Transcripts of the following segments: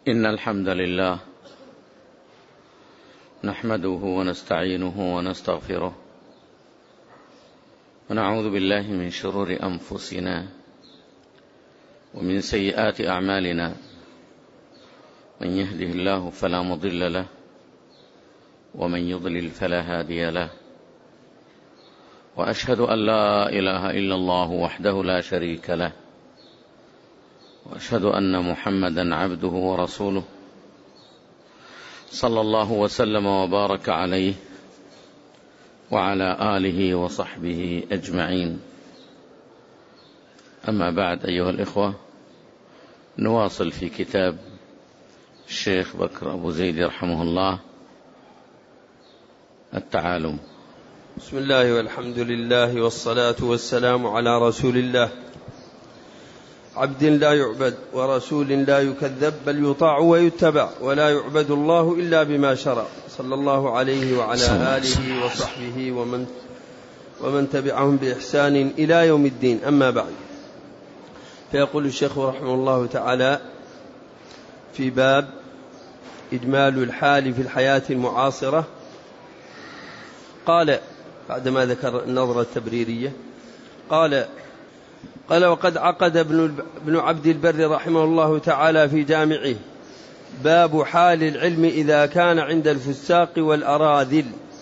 إن الحمد لله نحمده ونستعينه ونستغفره ونعوذ بالله من شرور أنفسنا ومن سيئات أعمالنا، من يهده الله فلا مضل له ومن يضلل فلا هادي له، وأشهد أن لا إله إلا الله وحده لا شريك له، وأشهد أن محمدا عبده ورسوله صلى الله وسلم وبارك عليه وعلى آله وصحبه أجمعين. أما بعد، أيها الإخوة، نواصل في كتاب الشيخ بكر أبو زيد رحمه الله التعالم. بسم الله والحمد لله والصلاة والسلام على رسول الله، عبد لا يعبد ورسول لا يكذب، بل يطاع ويتبع، ولا يعبد الله إلا بما شرع، صلى الله عليه وعلى آله وصحبه ومن تبعهم بإحسان إلى يوم الدين. أما بعد، فيقول الشيخ رحمه الله تعالى في باب إجمال الحال في الحياة المعاصرة، قال بعدما ذكر النظرة التبريرية قال وقد عقد ابن عبد البر رحمه الله تعالى في جامعه باب حال العلم إذا كان عند الفساق والأراذل.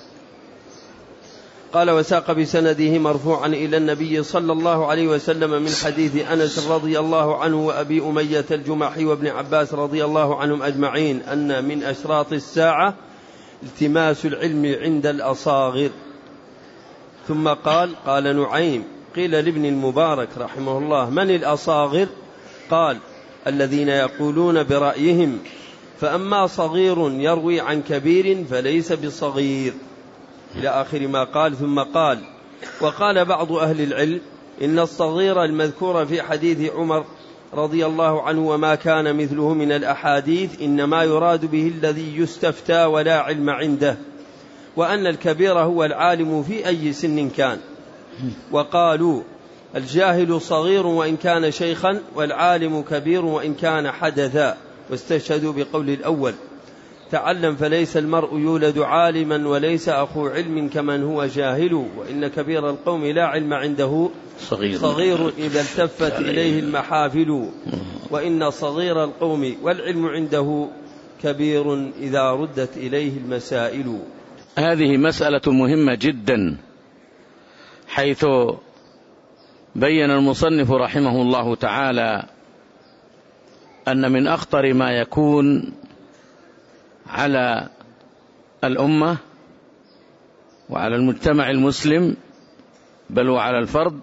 قال وساق بسنده مرفوعا إلى النبي صلى الله عليه وسلم من حديث أنس رضي الله عنه وأبي أمية الجمحي وابن عباس رضي الله عنهم أجمعين أن من أشراط الساعة التماس العلم عند الأصاغر. ثم قال نعيم قيل لابن المبارك رحمه الله من الأصاغر؟ قال الذين يقولون برأيهم، فأما صغير يروي عن كبير فليس بصغير، إلى آخر ما قال. ثم قال وقال بعض أهل العلم إن الصغير المذكور في حديث عمر رضي الله عنه وما كان مثله من الأحاديث إنما يراد به الذي يستفتى ولا علم عنده، وأن الكبير هو العالم في أي سن كان. وقالوا الجاهل صغير وإن كان شيخا، والعالم كبير وإن كان حدثا، واستشهدوا بقول الأول تعلم فليس المرء يولد عالما وليس أخو علم كمن هو جاهل، وإن كبير القوم لا علم عنده صغير إذا التفت إليه المحافل، وإن صغير القوم والعلم عنده كبير إذا ردت إليه المسائل. هذه مسألة مهمة جدا، حيث بين المصنف رحمه الله تعالى أن من أخطر ما يكون على الأمة وعلى المجتمع المسلم بل وعلى الفرد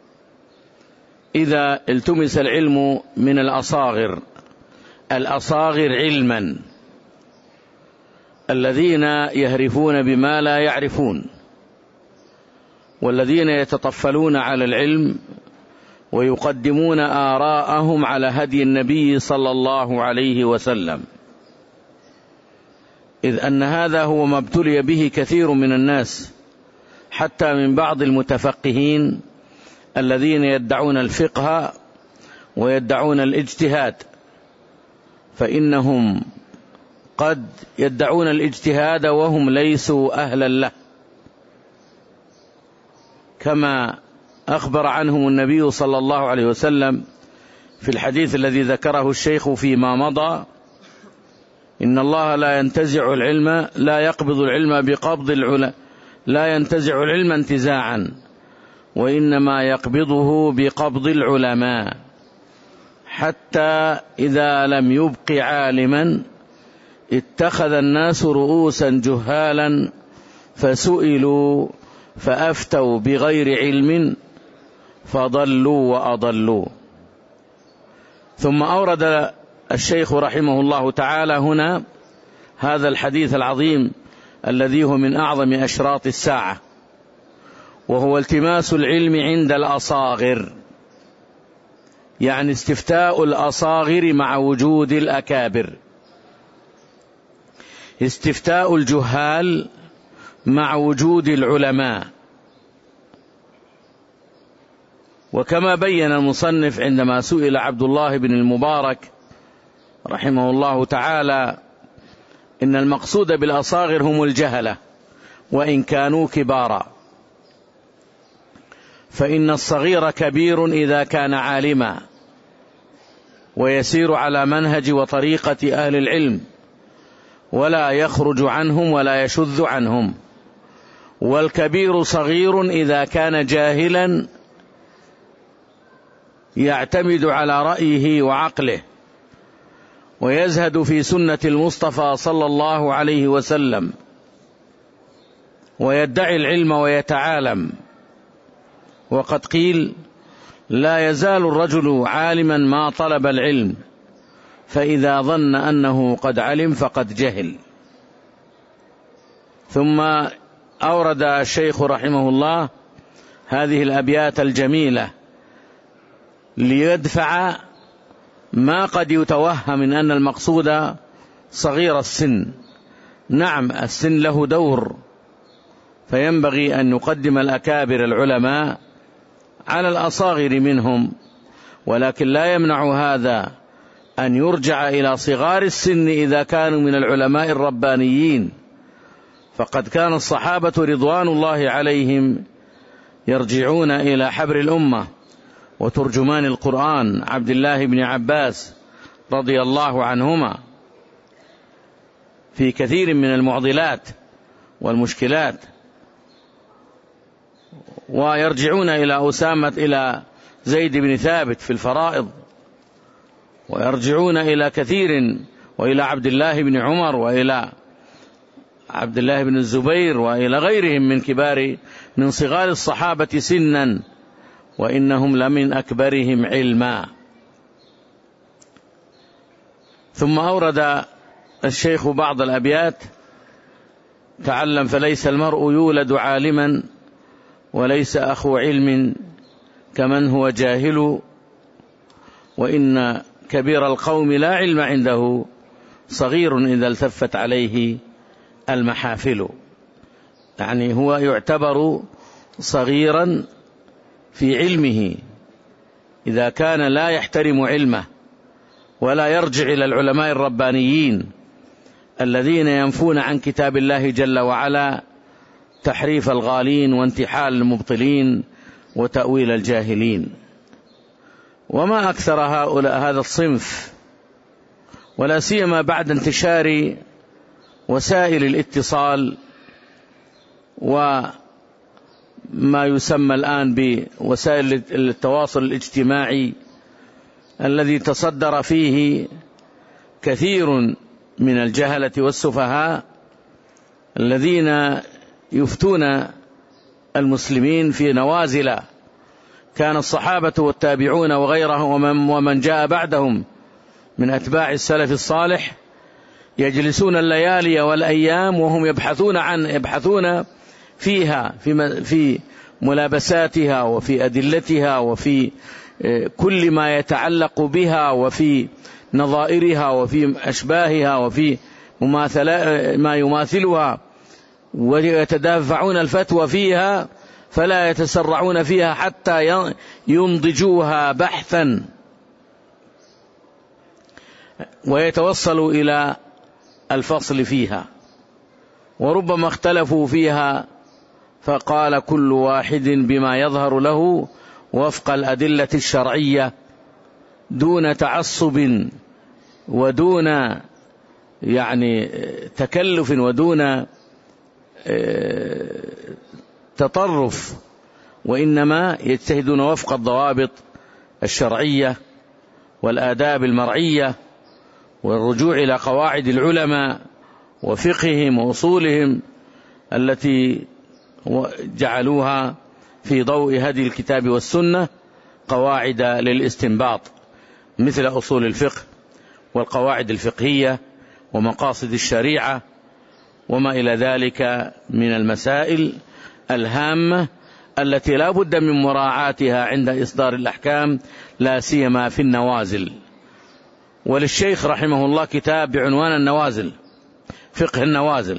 إذا التمس العلم من الأصاغر علما، الذين يهرفون بما لا يعرفون، والذين يتطفلون على العلم ويقدمون آراءهم على هدي النبي صلى الله عليه وسلم، إذ أن هذا هو ما ابتلي به كثير من الناس، حتى من بعض المتفقهين الذين يدعون الفقه ويدعون الاجتهاد، فإنهم قد يدعون الاجتهاد وهم ليسوا أهلا له، كما أخبر عنهم النبي صلى الله عليه وسلم في الحديث الذي ذكره الشيخ فيما مضى: إن الله لا ينتزع العلم، لا يقبض العلم بقبض لا ينتزع العلم انتزاعا، وإنما يقبضه بقبض العلماء، حتى إذا لم يبق عالما اتخذ الناس رؤوسا جهالا فسئلوا فأفتوا بغير علم فضلوا وأضلوا. ثم أورد الشيخ رحمه الله تعالى هنا هذا الحديث العظيم الذي هو من أعظم أشراط الساعة، وهو التماس العلم عند الأصاغر، يعني استفتاء الأصاغر مع وجود الأكابر، استفتاء الجهال مع وجود العلماء. وكما بين المصنف عندما سئل عبد الله بن المبارك رحمه الله تعالى: إن المقصود بالأصاغر هم الجهلة وإن كانوا كبارا، فإن الصغير كبير إذا كان عالما ويسير على منهج وطريقة أهل العلم ولا يخرج عنهم ولا يشذ عنهم، والكبير صغير إذا كان جاهلا يعتمد على رأيه وعقله ويزهد في سنة المصطفى صلى الله عليه وسلم ويدعي العلم ويتعالم. وقد قيل: لا يزال الرجل عالما ما طلب العلم، فإذا ظن أنه قد علم فقد جهل. ثم أورد الشيخ رحمه الله هذه الأبيات الجميلة ليدفع ما قد يتوهم من أن المقصود صغير السن. نعم، السن له دور، فينبغي أن يقدم الأكابر العلماء على الأصاغر منهم، ولكن لا يمنع هذا أن يرجع إلى صغار السن إذا كانوا من العلماء الربانيين. فقد كان الصحابة رضوان الله عليهم يرجعون إلى حبر الأمة وترجمان القرآن عبد الله بن عباس رضي الله عنهما في كثير من المعضلات والمشكلات، ويرجعون إلى زيد بن ثابت في الفرائض، ويرجعون إلى كثير، وإلى عبد الله بن عمر، وإلى عبد الله بن الزبير، وإلى غيرهم من صغار الصحابة سنا، وإنهم لمن أكبرهم علما. ثم أورد الشيخ بعض الأبيات: تعلم فليس المرء يولد عالما، وليس أخو علم كمن هو جاهل، وإن كبير القوم لا علم عنده، صغير إذا التفت عليه المحافل. يعني هو يعتبر صغيرا في علمه إذا كان لا يحترم علمه ولا يرجع إلى العلماء الربانيين الذين ينفون عن كتاب الله جل وعلا تحريف الغالين وانتحال المبطلين وتأويل الجاهلين. وما أكثر هذا الصنف، ولا سيما بعد انتشار وسائل الاتصال وما يسمى الآن بوسائل التواصل الاجتماعي، الذي تصدر فيه كثير من الجهلة والسفهاء الذين يفتون المسلمين في نوازل. كان الصحابة والتابعون وغيرهم ومن جاء بعدهم من أتباع السلف الصالح يجلسون الليالي والأيام وهم يبحثون فيها في ملابساتها وفي أدلتها وفي كل ما يتعلق بها وفي نظائرها وفي أشباهها وفي ما يماثلها، ويتدافعون الفتوى فيها فلا يتسرعون فيها حتى ينضجوها بحثا ويتوصلوا إلى الفصل فيها. وربما اختلفوا فيها فقال كل واحد بما يظهر له وفق الأدلة الشرعية دون تعصب ودون تكلف ودون تطرف، وإنما يجتهدون وفق الضوابط الشرعية والآداب المرعية والرجوع إلى قواعد العلماء وفقههم وأصولهم التي جعلوها في ضوء هدي الكتاب والسنة قواعد للاستنباط، مثل أصول الفقه والقواعد الفقهية ومقاصد الشريعة وما إلى ذلك من المسائل الهامة التي لا بد من مراعاتها عند إصدار الأحكام، لا سيما في النوازل. وللشيخ رحمه الله كتاب بعنوان النوازل، فقه النوازل،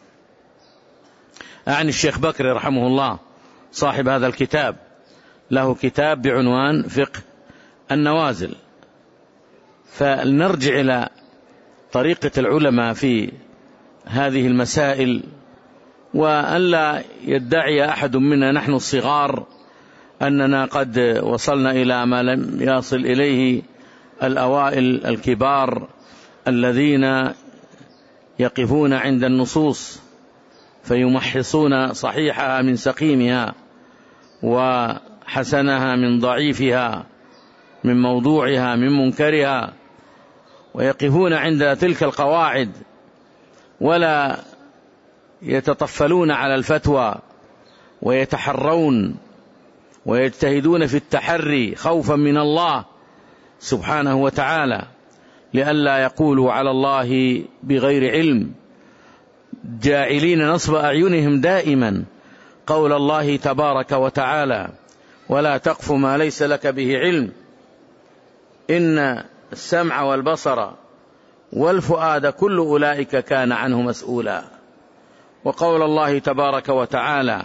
أعني الشيخ بكر رحمه الله صاحب هذا الكتاب له كتاب بعنوان فقه النوازل. فلنرجع إلى طريقة العلماء في هذه المسائل، وألا يدعي أحد منا نحن الصغار أننا قد وصلنا إلى ما لم يصل إليه الأوائل الكبار الذين يقفون عند النصوص فيمحصون صحيحها من سقيمها وحسنها من ضعيفها، من موضوعها من منكرها، ويقفون عند تلك القواعد ولا يتطفلون على الفتوى، ويتحرون ويجتهدون في التحري خوفا من الله سبحانه وتعالى، لئلا يقولوا على الله بغير علم، جاعلين نصب أعينهم دائما قول الله تبارك وتعالى: ولا تقف ما ليس لك به علم إن السمع والبصر والفؤاد كل أولئك كان عنه مسؤولا. وقول الله تبارك وتعالى: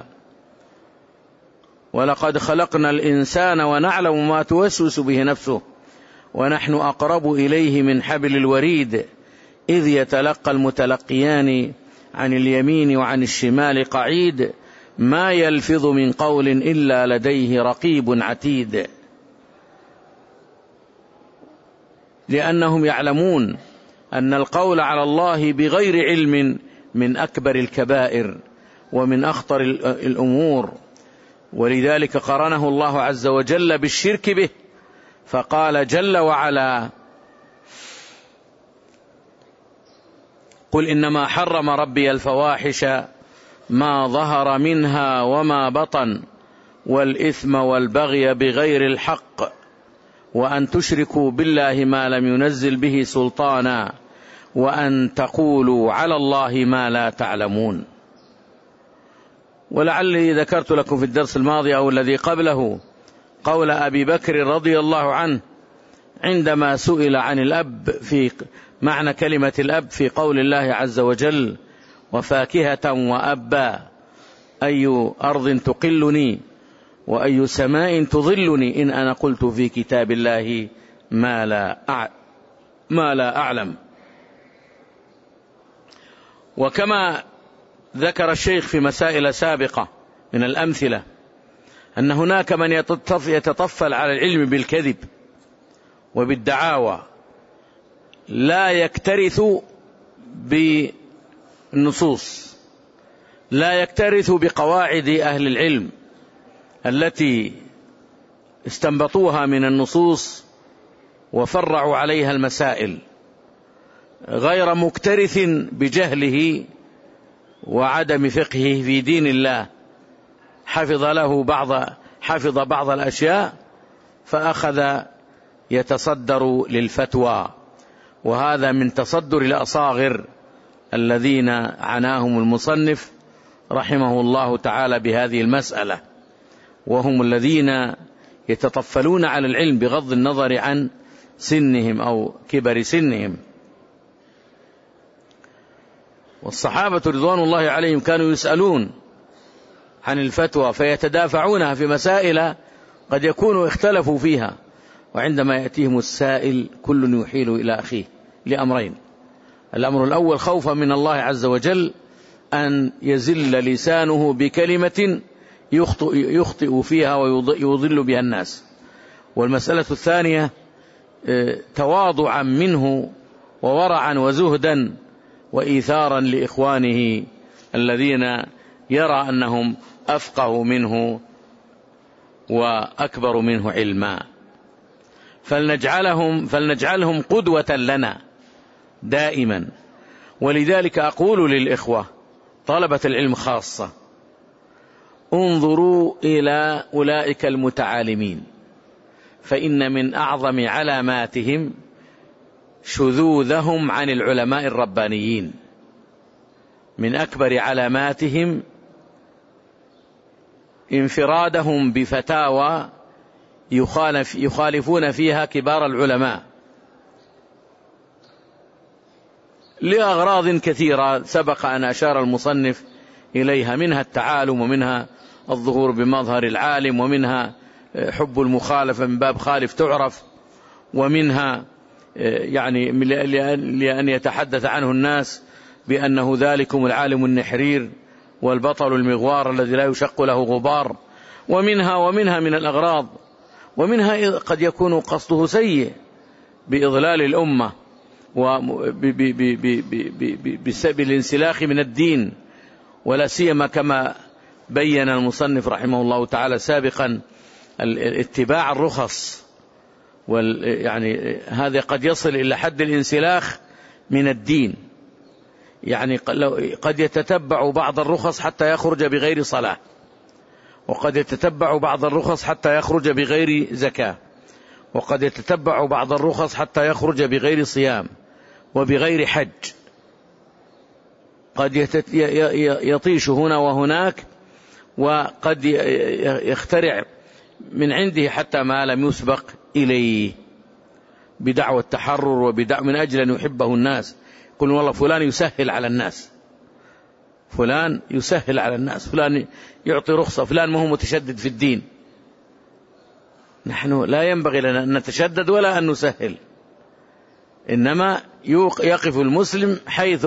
ولقد خلقنا الإنسان ونعلم ما توسوس به نفسه ونحن أقرب إليه من حبل الوريد إذ يتلقى المتلقيان عن اليمين وعن الشمال قعيد ما يلفظ من قول إلا لديه رقيب عتيد. لأنهم يعلمون أن القول على الله بغير علم من أكبر الكبائر ومن أخطر الأمور، ولذلك قرنه الله عز وجل بالشرك به، فقال جل وعلا: قل إنما حرم ربي الفواحش ما ظهر منها وما بطن والإثم والبغي بغير الحق وأن تشركوا بالله ما لم ينزل به سلطانا وأن تقولوا على الله ما لا تعلمون. ولعلي ذكرت لكم في الدرس الماضي أو الذي قبله قول أبي بكر رضي الله عنه عندما سئل عن الأب في معنى كلمة الأب في قول الله عز وجل: وفاكهة وأبا، أي أرض تقلني وأي سماء تظلني إن أنا قلت في كتاب الله ما لا أعلم. وكما ذكر الشيخ في مسائل سابقة من الأمثلة أن هناك من يتطفل على العلم بالكذب وبالدعاوى، لا يكترث بالنصوص، لا يكترث بقواعد أهل العلم التي استنبطوها من النصوص وفرعوا عليها المسائل، غير مكترث بجهله وعدم فقهه في دين الله، حفظ بعض الأشياء فأخذ يتصدر للفتوى، وهذا من تصدر الأصاغر الذين عناهم المصنف رحمه الله تعالى بهذه المسألة، وهم الذين يتطفلون على العلم بغض النظر عن سنهم أو كبر سنهم. والصحابة رضوان الله عليهم كانوا يسألون عن الفتوى فيتدافعونها في مسائل قد يكونوا اختلفوا فيها، وعندما يأتيهم السائل كل يحيل إلى أخيه لأمرين: الأمر الأول خوفا من الله عز وجل أن يزل لسانه بكلمة يخطئ فيها ويضل بها الناس، والمسألة الثانية تواضعا منه وورعا وزهدا وإيثارا لإخوانه الذين يرى أنهم أفقه منه وأكبر منه علما، فلنجعلهم قدوة لنا دائما. ولذلك أقول للإخوة طلبة العلم خاصة: انظروا إلى أولئك المتعالمين، فإن من أعظم علاماتهم شذوذهم عن العلماء الربانيين، من أكبر علاماتهم انفرادهم بفتاوى يخالفون فيها كبار العلماء لأغراض كثيرة سبق أن أشار المصنف إليها، منها التعالم، ومنها الظهور بمظهر العالم، ومنها حب المخالفة من باب خالف تعرف، ومنها يعني لأن يتحدث عنه الناس بأنه ذلكم العالم النحرير والبطل المغوار الذي لا يشق له غبار، ومنها من الأغراض، ومنها قد يكون قصده سيء بإضلال الأمة بالانسلاخ من الدين، ولا سيما كما بين المصنف رحمه الله تعالى سابقا اتباع الرخص، يعني هذا قد يصل إلى حد الانسلاخ من الدين. يعني قد يتتبع بعض الرخص حتى يخرج بغير صلاة، وقد يتتبع بعض الرخص حتى يخرج بغير زكاة، وقد يتتبع بعض الرخص حتى يخرج بغير صيام وبغير حج، قد يطيش هنا وهناك، وقد يخترع من عنده حتى ما لم يسبق إليه بدعوى التحرر من أجل أن يحبه الناس. يقول والله فلان يسهل على الناس، فلان يسهل على الناس، فلان يعطي رخصة، فلان ما هو متشدد في الدين. نحن لا ينبغي لنا أن نتشدد ولا أن نسهل، إنما يقف المسلم حيث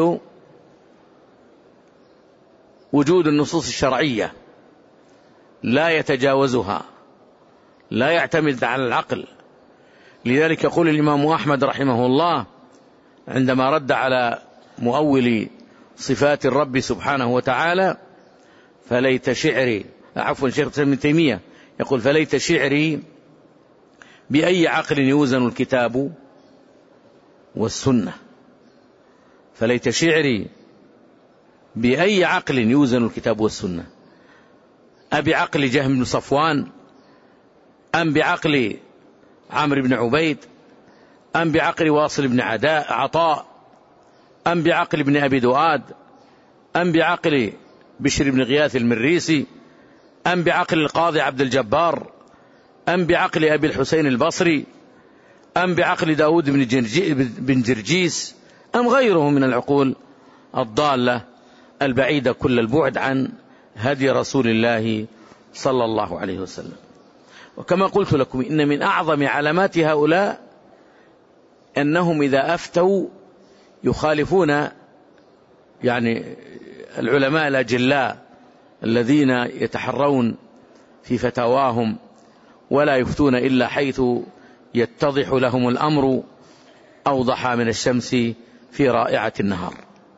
وجود النصوص الشرعية لا يتجاوزها، لا يعتمد على العقل. لذلك يقول الإمام أحمد رحمه الله عندما رد على مؤول صفات الرب سبحانه وتعالى: فليت شعري، عفوا شيخ الإسلام ابن تيمية يقول: فليت شعري بأي عقل يوزن الكتاب والسنة. فليت شعري بأي عقل يوزن الكتاب والسنة، أبعقل جهم بن صفوان، أم بعقل عمرو بن عبيد، أم بعقل واصل بن عطاء، أم بعقل ابن أبي دؤاد، أم بعقل بشر بن غياث المريسي، أم بعقل القاضي عبد الجبار، أم بعقل أبي الحسين البصري، أم بعقل داود بن جرجيس، أم غيره من العقول الضالة البعيدة كل البعد عن هدي رسول الله صلى الله عليه وسلم. وكما قلت لكم إن من أعظم علامات هؤلاء أنهم إذا أفتوا يخالفون يعني العلماء الأجلاء الذين يتحرون في فتاواهم، ولا يفتون إلا حيث يتضح لهم الأمر أوضح من الشمس في رائعة النهار.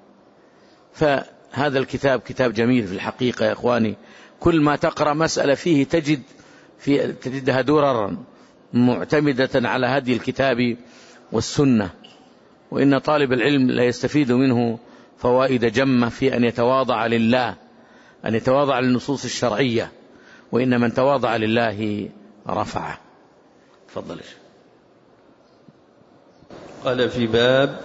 فهذا الكتاب كتاب جميل في الحقيقة يا إخواني، كل ما تقرأ مسألة فيه تجدها دررا معتمدة على هدي الكتاب والسنة. وإن طالب العلم لا يستفيد منه فوائد جمة في أن يتواضع لله، أن يتواضع للنصوص الشرعية، وإن من تواضع لله رفعه. تفضل. قال في باب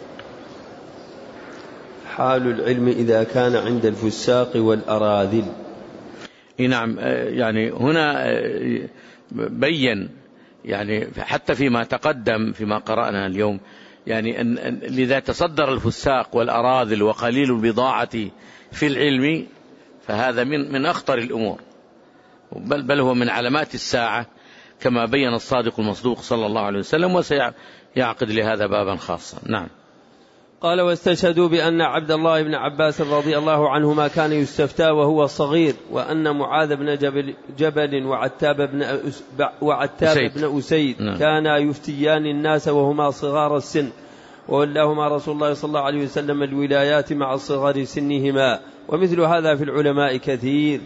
حال العلم إذا كان عند الفساق والأراذل. نعم، يعني هنا بين يعني حتى فيما تقدم فيما قرأنا اليوم، يعني أن لذا تصدر الفساق والأراذل وقليل البضاعة في العلم، فهذا من أخطر الأمور، بل هو من علامات الساعة كما بين الصادق المصدوق صلى الله عليه وسلم، وسيعقد لهذا بابا خاصا. نعم. قال: واستشهدوا بأن عبد الله بن عباس رضي الله عنهما كان يستفتى وهو صغير، وأن معاذ بن جبل وعتاب بن أسيد كانا يفتيان الناس وهما صغار السن، وولاهما رسول الله صلى الله عليه وسلم الولايات مع صغر سنهما، ومثل هذا في العلماء كثير.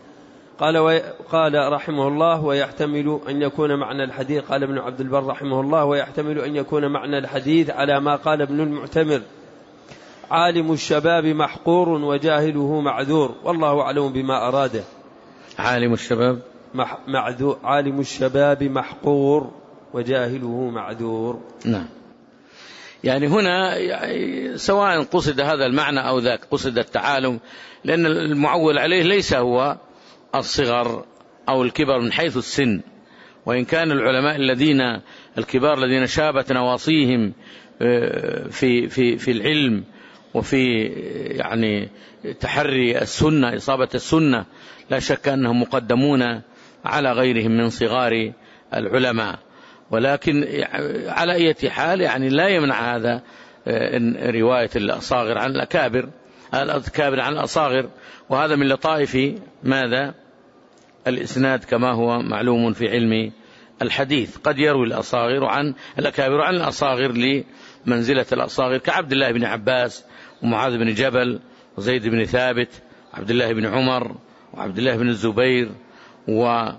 قال رحمه الله: ويحتمل أن يكون معنى الحديث، قال ابن عبد البر رحمه الله: ويحتمل أن يكون معنى الحديث على ما قال ابن المعتمر: عالم الشباب محقور وجاهله معذور، والله أعلم بما أراده. عالم الشباب عالم الشباب محقور وجاهله معذور. نعم. يعني هنا سواء قصد هذا المعنى أو ذاك، قصد التعالم، لأن المعول عليه ليس هو الصغر أو الكبر من حيث السن، وإن كان العلماء الكبار الذين شابت نواصيهم في العلم وفي يعني تحري السنة، إصابة السنة، لا شك أنهم مقدمون على غيرهم من صغار العلماء. ولكن على أي حال يعني لا يمنع هذا رواية الأصاغر عن الأكابر عن الأصاغر، وهذا من لطائف ماذا؟ الإسناد، كما هو معلوم في علم الحديث. قد يروي الأصاغر عن الأكابر عن الأصاغر لمنزلة الأصاغر، كعبد الله بن عباس ومعاذ بن جبل وزيد بن ثابت وعبد الله بن عمر وعبد الله بن الزبير وجمع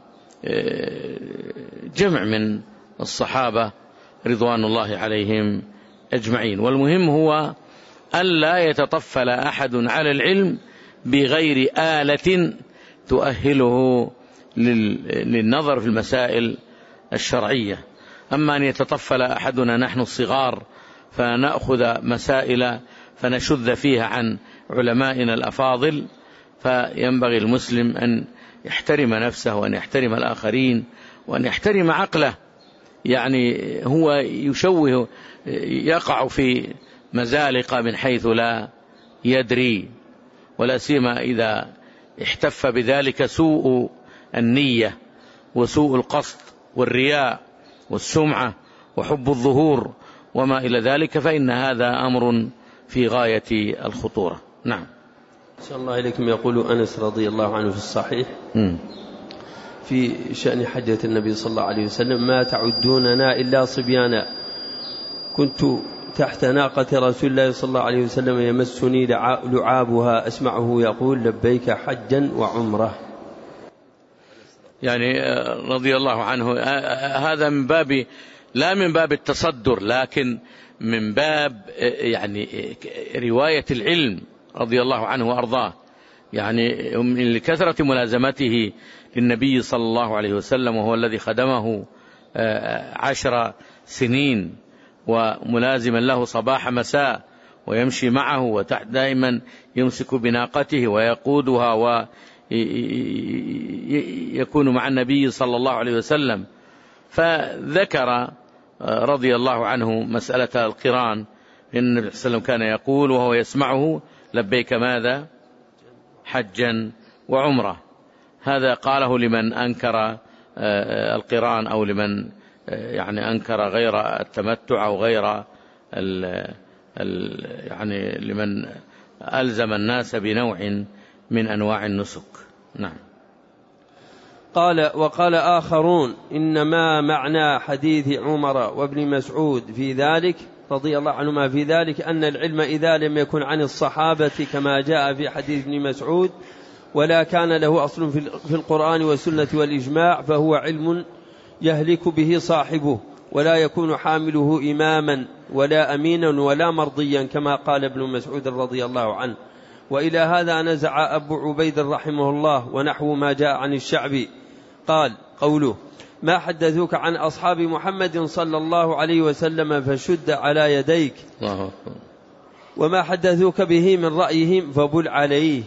من الصحابة رضوان الله عليهم أجمعين. والمهم هو ألا يتطفل أحد على العلم بغير آلة تؤهله للنظر في المسائل الشرعية. أما أن يتطفل أحدنا نحن الصغار فنأخذ مسائل فنشذ فيها عن علمائنا الأفاضل، فينبغي المسلم أن يحترم نفسه وأن يحترم الآخرين وأن يحترم عقله. يعني هو يشوه، يقع في مزالق من حيث لا يدري، ولا سيما إذا احتف بذلك سوء النية وسوء القصد والرياء والسمعة وحب الظهور وما إلى ذلك، فإن هذا أمر في غاية الخطورة. نعم. صلى الله عليكم. يقول أنس رضي الله عنه في الصحيح في شأن حجة النبي صلى الله عليه وسلم: ما تعدوننا إلا صبيانا، كنت تحت ناقة رسول الله صلى الله عليه وسلم يمسني لعابها أسمعه يقول: لبيك حجا وعمرة. يعني رضي الله عنه، هذا من باب، لا من باب التصدر، لكن من باب يعني رواية العلم رضي الله عنه وأرضاه، يعني لكثرة ملازمته للنبي صلى الله عليه وسلم، وهو الذي خدمه 10 سنين وملازما له صباح مساء ويمشي معه وتحت دائما يمسك بناقته ويقودها ويكون مع النبي صلى الله عليه وسلم. فذكر رضي الله عنه مسألة القران، إن النبي صلى الله عليه وسلم كان يقول وهو يسمعه: لبيك ماذا؟ حجا وعمرة. هذا قاله لمن أنكر القران، أو لمن يعني أنكر غير التمتع، أو غير يعني لمن ألزم الناس بنوع من أنواع النسك. نعم. وقال آخرون: إنما معنى حديث عمر وابن مسعود في ذلك رضي الله عنهما في ذلك أن العلم إذا لم يكن عن الصحابة كما جاء في حديث ابن مسعود ولا كان له أصل في القرآن والسنة والإجماع، فهو علم يهلك به صاحبه، ولا يكون حامله إماما ولا أمينا ولا مرضيا، كما قال ابن مسعود رضي الله عنه. وإلى هذا نزع أبو عبيد رحمه الله ونحو ما جاء عن الشعبي. قال: قوله: ما حدثوك عن أصحاب محمد صلى الله عليه وسلم فشد على يديك، وما حدثوك به من رأيهم فبل عليه.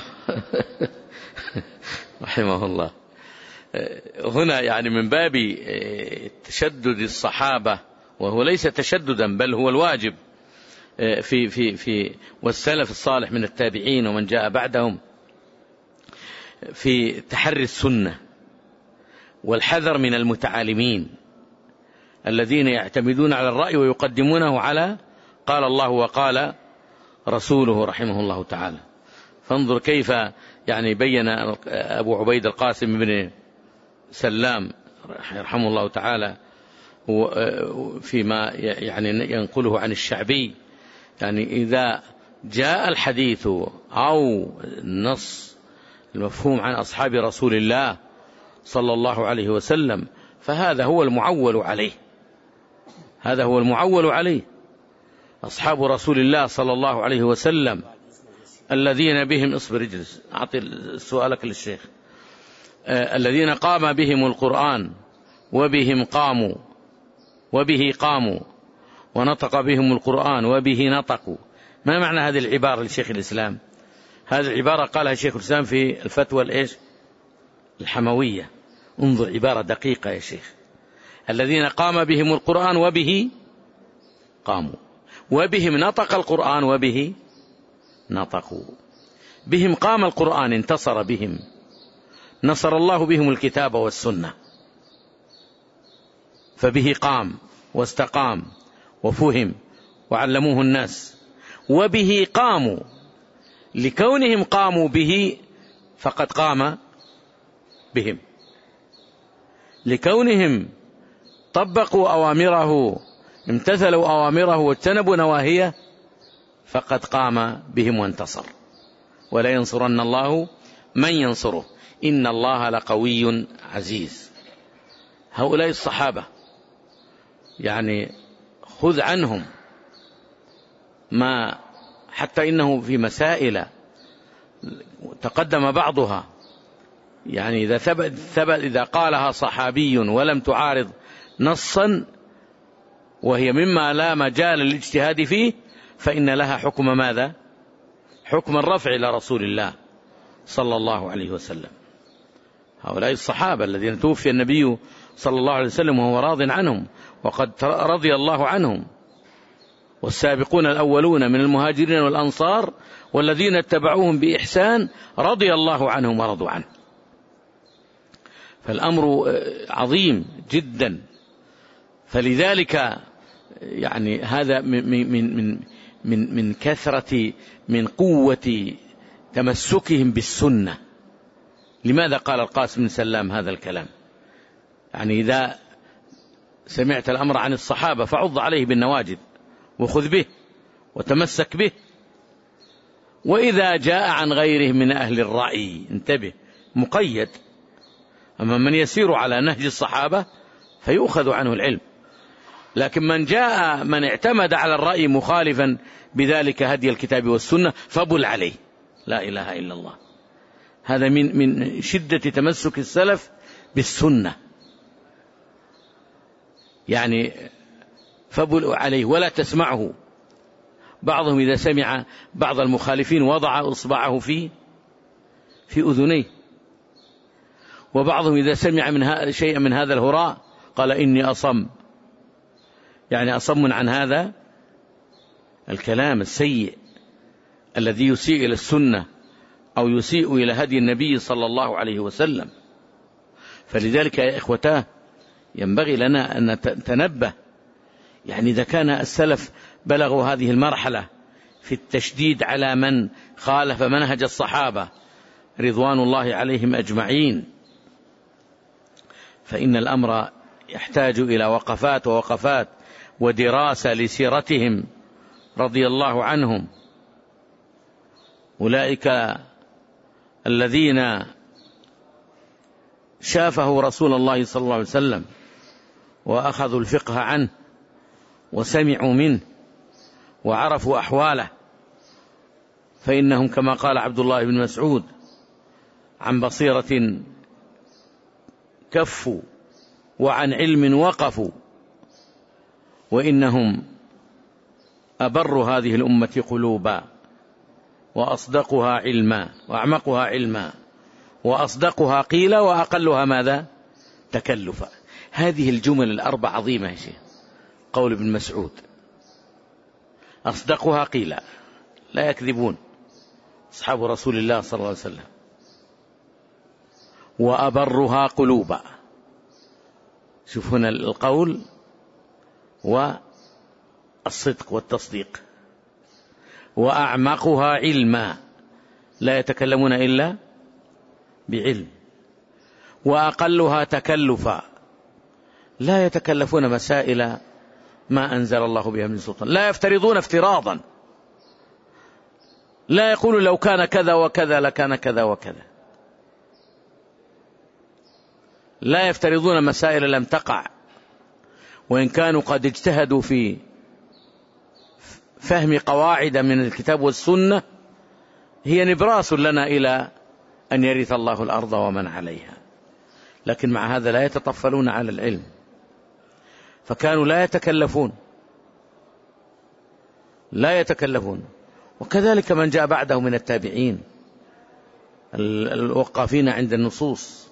رحمه الله. هنا يعني من باب تشدد الصحابة، وهو ليس تشددا بل هو الواجب في والسلف الصالح من التابعين ومن جاء بعدهم في تحري السنة والحذر من المتعالمين الذين يعتمدون على الرأي ويقدمونه على قال الله وقال رسوله رحمه الله تعالى. فانظر كيف يعني بين أبو عبيد القاسم بن سلام رحمه الله تعالى فيما يعني ينقله عن الشعبي، يعني إذا جاء الحديث أو النص المفهوم عن أصحاب رسول الله صلى الله عليه وسلم فهذا هو المعول عليه، هذا هو المعول عليه. أصحاب رسول الله صلى الله عليه وسلم الذين بهم اصبر اجلس أعطي سؤالك للشيخ، الذين قام بهم القرآن وبهم قاموا وبه قاموا ونطق بهم القرآن وبه نطقوا. ما معنى هذه العبارة لشيخ الإسلام؟ هذه العبارة قالها شيخ الإسلام في الفتوى الحموية. انظر عبارة دقيقة يا شيخ. الذين قام بهم القرآن وبه قاموا وبهم نطق القرآن وبه نطقوا. بهم قام القرآن انتصر بهم، نصر الله بهم الكتاب والسنة. فبه قام واستقام وفهم وعلموه الناس، وبه قاموا، لكونهم قاموا به فقد قام بهم، لكونهم طبقوا أوامره، امتثلوا أوامره واجتنبوا نواهيه، فقد قام بهم وانتصر. ولا ينصرن الله من ينصره إن الله لقوي عزيز. هؤلاء الصحابة يعني خذ عنهم ما، حتى إنه في مسائل تقدم بعضها، يعني إذا قالها صحابي ولم تعارض نصا وهي مما لا مجال للاجتهاد فيه فإن لها حكم ماذا؟ حكم الرفع إلى رسول الله صلى الله عليه وسلم. هؤلاء الصحابة الذين توفي النبي صلى الله عليه وسلم وهو راض عنهم وقد رضي الله عنهم، والسابقون الأولون من المهاجرين والأنصار والذين اتبعوهم بإحسان رضي الله عنهم ورضوا عنه. فالأمر عظيم جدا. فلذلك يعني هذا من كثرة من قوة تمسكهم بالسنة. لماذا قال القاسم بن سلام هذا الكلام؟ يعني إذا سمعت الأمر عن الصحابة فعض عليه بالنواجذ وخذ به وتمسك به، وإذا جاء عن غيره من أهل الرأي انتبه مقيد. أما من يسير على نهج الصحابة فيؤخذ عنه العلم، لكن من اعتمد على الرأي مخالفا بذلك هدي الكتاب والسنة فبل عليه. لا إله إلا الله. هذا من شدة تمسك السلف بالسنة، يعني فبل عليه ولا تسمعه. بعضهم إذا سمع بعض المخالفين وضع إصبعه في أذنيه، وبعضهم إذا سمع شيئا من هذا الهراء قال إني أصم، يعني أصم عن هذا الكلام السيء الذي يسيء إلى السنة أو يسيء إلى هدي النبي صلى الله عليه وسلم. فلذلك يا إخوتاه ينبغي لنا أن نتنبه، يعني إذا كان السلف بلغوا هذه المرحلة في التشديد على من خالف منهج الصحابة رضوان الله عليهم أجمعين، فإن الأمر يحتاج إلى وقفات ودراسة لسيرتهم رضي الله عنهم. أولئك الذين شافه رسول الله صلى الله عليه وسلم وأخذوا الفقه عنه وسمعوا منه وعرفوا أحواله، فإنهم كما قال عبد الله بن مسعود عن بصيرة كفوا وعن علم وقفوا، وإنهم أبر هذه الأمة قلوبا وأصدقها علما وأعمقها علما وأصدقها قيلا وأقلها ماذا؟ تكلفا. هذه الجمل الأربع عظيمة يا شيخ. قول ابن مسعود أصدقها قيلا، لا يكذبون أصحاب رسول الله صلى الله عليه وسلم، وأبرها قلوبا، شوف هنا القول والصدق والتصديق، وأعمقها علما، لا يتكلمون إلا بعلم، وأقلها تكلفا، لا يتكلفون مسائل ما أنزل الله بها من سلطان، لا يفترضون افتراضا، لا يقول لو كان كذا وكذا لكان كذا وكذا، لا يفترضون مسائل لم تقع، وإن كانوا قد اجتهدوا في فهم قواعد من الكتاب والسنة هي نبراس لنا إلى أن يرث الله الأرض ومن عليها، لكن مع هذا لا يتطفلون على العلم، فكانوا لا يتكلفون. وكذلك من جاء بعده من التابعين الوقافين عند النصوص،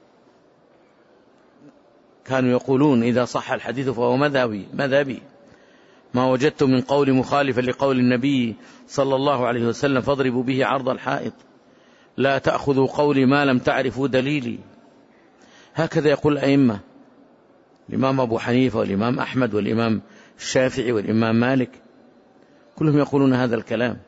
كانوا يقولون إذا صح الحديث فهو مذهبي، ما وجدت من قول مخالفا لقول النبي صلى الله عليه وسلم فاضربوا به عرض الحائط، لا تأخذوا قولي ما لم تعرفوا دليلي. هكذا يقول الأئمة الإمام أبو حنيفة والإمام أحمد والإمام الشافعي والإمام مالك، كلهم يقولون هذا الكلام.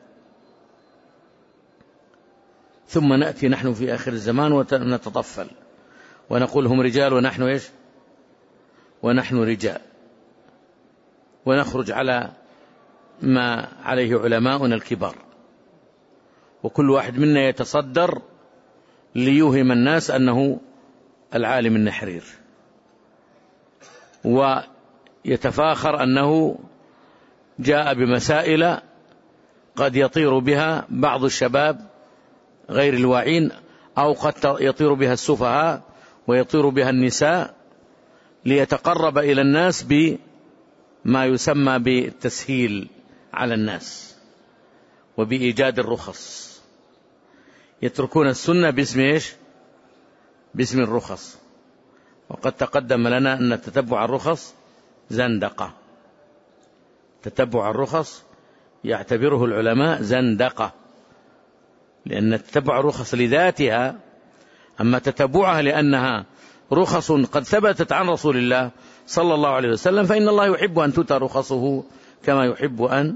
ثم نأتي نحن في آخر الزمان ونتطفل ونقول هم رجال ونحن إيش؟ ونحن رجال، ونخرج على ما عليه علماؤنا الكبار، وكل واحد منا يتصدر ليوهم الناس أنه العالم النحرير، ويتفاخر أنه جاء بمسائل قد يطير بها بعض الشباب غير الواعين، أو قد يطير بها السفهاء ويطير بها النساء، ليتقرب إلى الناس بما يسمى بالتسهيل على الناس وبإيجاد الرخص. يتركون السنة باسم إيش؟ باسم الرخص. وقد تقدم لنا أن تتبع الرخص زندقة. تتبع الرخص يعتبره العلماء زندقة، لأن تتبع الرخص لذاتها، أما تتبعها لأنها رخص قد ثبتت عن رسول الله صلى الله عليه وسلم، فإن الله يحب أن تؤتى رخصه كما يحب أن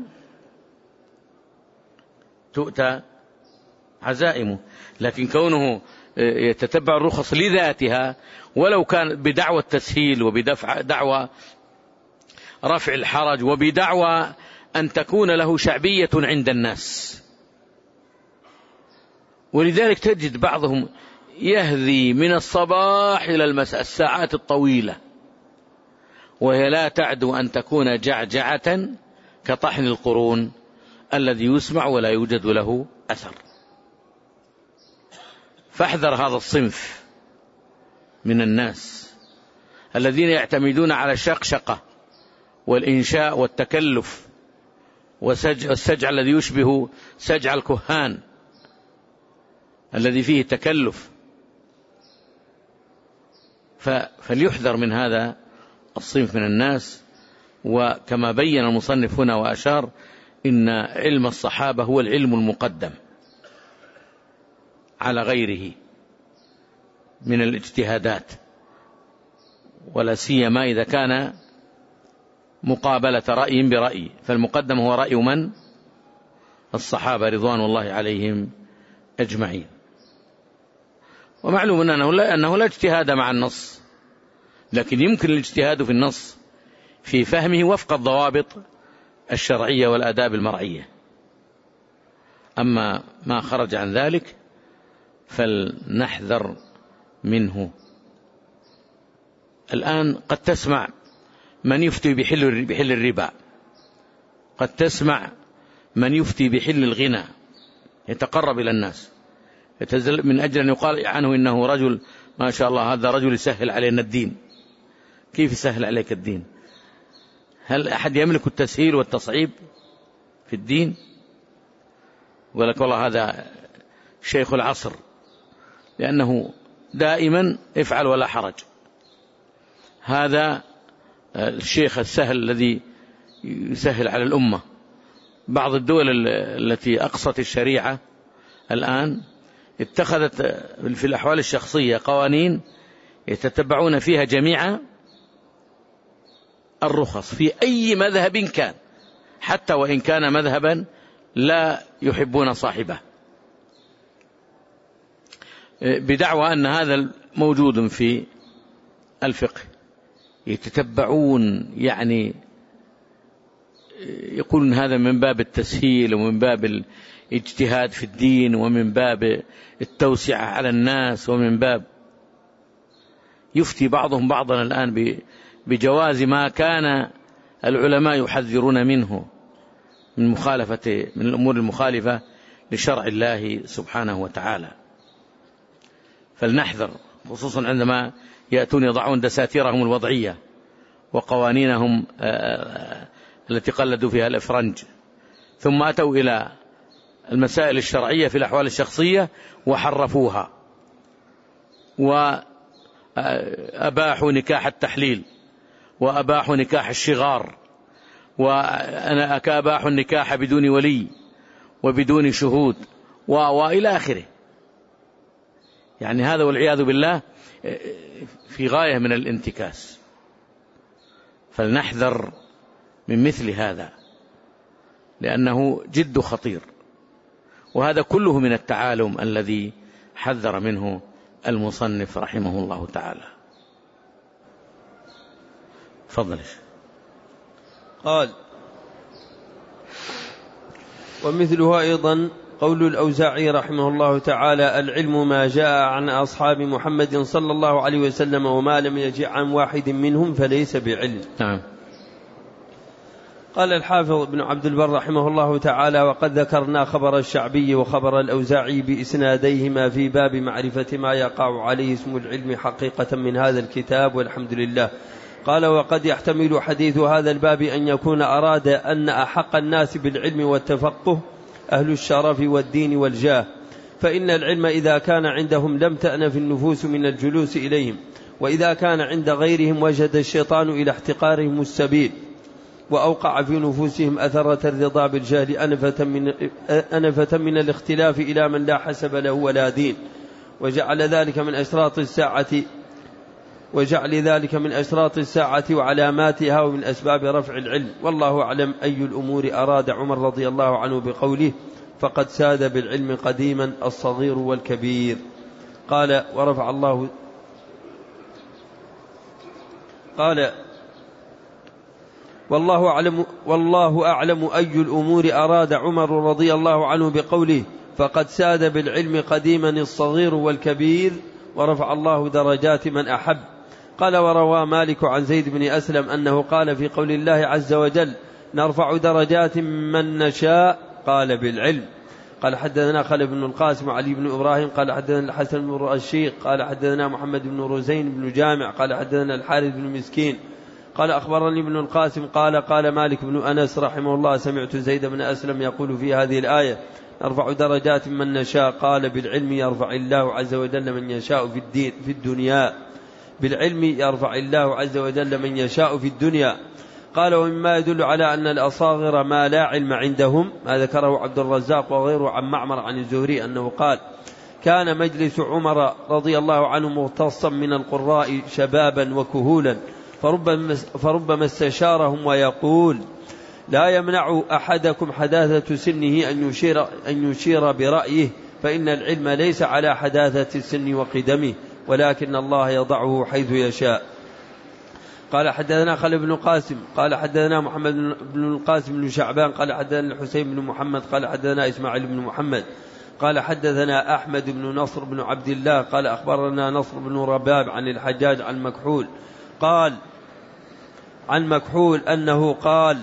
تؤتى عزائمه. لكن كونه يتتبع الرخص لذاتها، ولو كان بدعوى التسهيل وبدعوى رفع الحرج وبدعوى أن تكون له شعبية عند الناس، ولذلك تجد بعضهم يهذي من الصباح إلى المساء الساعات الطويلة، وهي لا تعدو أن تكون جعجعة كطحن القرون الذي يسمع ولا يوجد له أثر. فاحذر هذا الصنف من الناس الذين يعتمدون على الشقشقة والإنشاء والتكلف والسجع الذي يشبه سجع الكهان الذي فيه تكلف. فليحذر من هذا الصنف من الناس. وكما بين المصنف هنا وأشار، إن علم الصحابة هو العلم المقدم على غيره من الاجتهادات، ولا سيما إذا كان مقابلة رأي برأي، فالمقدم هو رأي من؟ الصحابة رضوان الله عليهم أجمعين. ومعلوم أنه لا اجتهاد مع النص، لكن يمكن الاجتهاد في النص في فهمه وفق الضوابط الشرعية والآداب المرعية. أما ما خرج عن ذلك فلنحذر منه. الآن قد تسمع من يفتي بحل الربا، قد تسمع من يفتي بحل الغنى، يتقرب إلى الناس من أجل أن يقال عنه إنه رجل ما شاء الله، هذا رجل يسهل علينا الدين. كيف يسهل عليك الدين؟ هل أحد يملك التسهيل والتصعيب في الدين؟ يقول لك والله هذا شيخ العصر، لأنه دائما افعل ولا حرج. هذا الشيخ السهل الذي يسهل على الأمة. بعض الدول التي أقصت الشريعة الآن اتخذت في الأحوال الشخصية قوانين يتتبعون فيها جميع الرخص في أي مذهب كان، حتى وإن كان مذهبا لا يحبون صاحبه، بدعوى أن هذا موجود في الفقه. يتتبعون، يعني يقولون هذا من باب التسهيل ومن باب الاجتهاد في الدين ومن باب التوسعة على الناس، ومن باب يفتي بعضهم بعضا الآن بجواز ما كان العلماء يحذرون منه من الأمور المخالفة لشرع الله سبحانه وتعالى. فلنحذر، خصوصا عندما يأتون يضعون دساتيرهم الوضعية وقوانينهم التي قلدوا فيها الإفرنج، ثم أتوا إلى المسائل الشرعية في الأحوال الشخصية وحرفوها، وأباحوا نكاح التحليل، وأباحوا نكاح الشغار، وأباحوا النكاح بدون ولي وبدون شهود وإلى آخره. يعني هذا والعياذ بالله في غاية من الانتكاس. فلنحذر من مثل هذا لأنه جد خطير، وهذا كله من التعالم الذي حذر منه المصنف رحمه الله تعالى. فضل. قال: ومثلها أيضا قول الأوزاعي رحمه الله تعالى: العلم ما جاء عن أصحاب محمد صلى الله عليه وسلم وما لم يجع عن واحد منهم فليس بعلم. نعم. قال الحافظ ابن عبد البر رحمه الله تعالى: وقد ذكرنا خبر الشعبي وخبر الأوزاعي بإسناديهما في باب معرفة ما يقع عليه اسم العلم حقيقة من هذا الكتاب، والحمد لله. قال: وقد يحتمل حديث هذا الباب أن يكون أراد أن أحق الناس بالعلم والتفقه أهل الشرف والدين والجاه، فإن العلم إذا كان عندهم لم تأنف النفوس من الجلوس إليهم، وإذا كان عند غيرهم وجد الشيطان إلى احتقارهم السبيل، وأوقع في نفوسهم أثرة الرضا بالجهل أنفة من الاختلاف إلى من لا حسب له ولا دين، وجعل ذلك من أشراط الساعة وعلاماتها ومن أسباب رفع العلم. والله أعلم أي الأمور أراد عمر رضي الله عنه بقوله: فقد ساد بالعلم قديما الصغير والكبير. قال: ورفع الله قال: والله أعلم أي الأمور أراد عمر رضي الله عنه بقوله: فقد ساد بالعلم قديما الصغير والكبير ورفع الله درجات من أحب. قال: وروى مالك عن زيد بن أسلم أنه قال في قول الله عز وجل: نرفع درجات من نشاء، قال: بالعلم. قال: حدثنا خالد بن القاسم وعلي بن إبراهيم قال: حدثنا الحسن بن الرشيق قال: حدثنا محمد بن رزين بن جامع قال: حدثنا الحارث بن مسكين قال: أخبرني ابن القاسم قال مالك بن أنس رحمه الله: سمعت زيد بن أسلم يقول في هذه الآية: نرفع درجات من نشاء، قال: بالعلم يرفع الله عز وجل من يشاء في الدنيا. بالعلم يرفع الله عز وجل من يشاء في الدنيا. قال: ومما يدل على أن الأصاغر ما لا علم عندهم ما ذكره عبد الرزاق وغيره عن معمر عن الزهري أنه قال: كان مجلس عمر رضي الله عنه مختصا من القراء شبابا وكهولا، فربما استشارهم ويقول: لا يمنع أحدكم حداثة سنه أن يشير برأيه، فإن العلم ليس على حداثة السن وقدمه، ولكن الله يضعه حيث يشاء. قال: حدثنا خالد بن قاسم قال: حدثنا محمد بن القاسم بن شعبان قال: حدثنا الحسين بن محمد قال: حدثنا إسماعيل بن محمد قال: حدثنا أحمد بن نصر بن عبد الله قال: أخبرنا نصر بن رباب عن الحجاج عن مكحول أنه قال: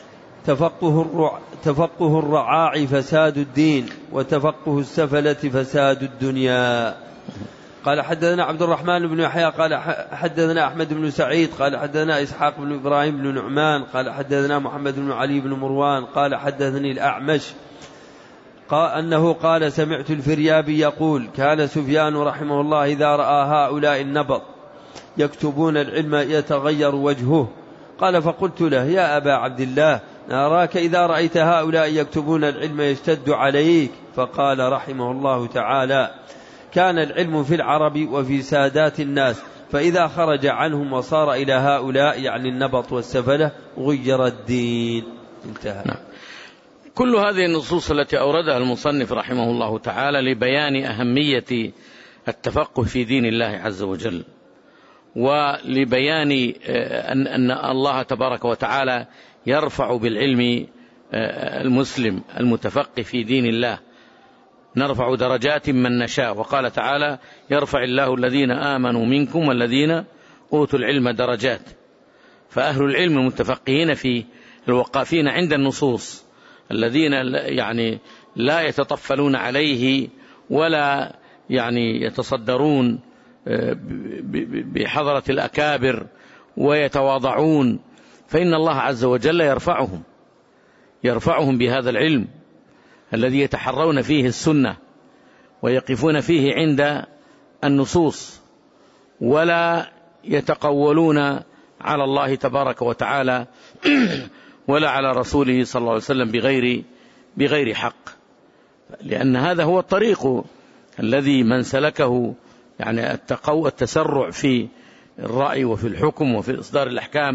تفقه الرعاع فساد الدين، وتفقه السفلة فساد الدنيا. قال: حدثنا عبد الرحمن بن يحيى قال: حدثنا أحمد بن سعيد قال: حدثنا إسحاق بن إبراهيم بن نعمان قال: حدثنا محمد بن علي بن مروان قال: حدثني الأعمش أنه قال: سمعت الفريابي يقول: كان سفيان رحمه الله إذا رأى هؤلاء النبط يكتبون العلم يتغير وجهه. قال: فقلت له: يا أبا عبد الله، نراك إذا رأيت هؤلاء يكتبون العلم يشتد عليك. فقال رحمه الله تعالى: كان العلم في العرب وفي سادات الناس، فإذا خرج عنهم وصار إلى هؤلاء يعني النبط والسفلة غير الدين. انتهى. كل هذه النصوص التي أوردها المصنف رحمه الله تعالى لبيان أهمية التفقه في دين الله عز وجل، ولبيان أن الله تبارك وتعالى يرفع بالعلم المسلم المتفقه في دين الله، نرفع درجات من نشاء. وقال تعالى: يرفع الله الذين آمنوا منكم والذين أوتوا العلم درجات. فأهل العلم المتفقهين في الوقافين عند النصوص الذين يعني لا يتطفلون عليه ولا يعني يتصدرون بحضرة الأكابر ويتواضعون، فإن الله عز وجل يرفعهم بهذا العلم الذي يتحرون فيه السنة ويقفون فيه عند النصوص ولا يتقولون على الله تبارك وتعالى ولا على رسوله صلى الله عليه وسلم بغير حق، لأن هذا هو الطريق الذي من سلكه يعني التسرع في الرأي وفي الحكم وفي إصدار الأحكام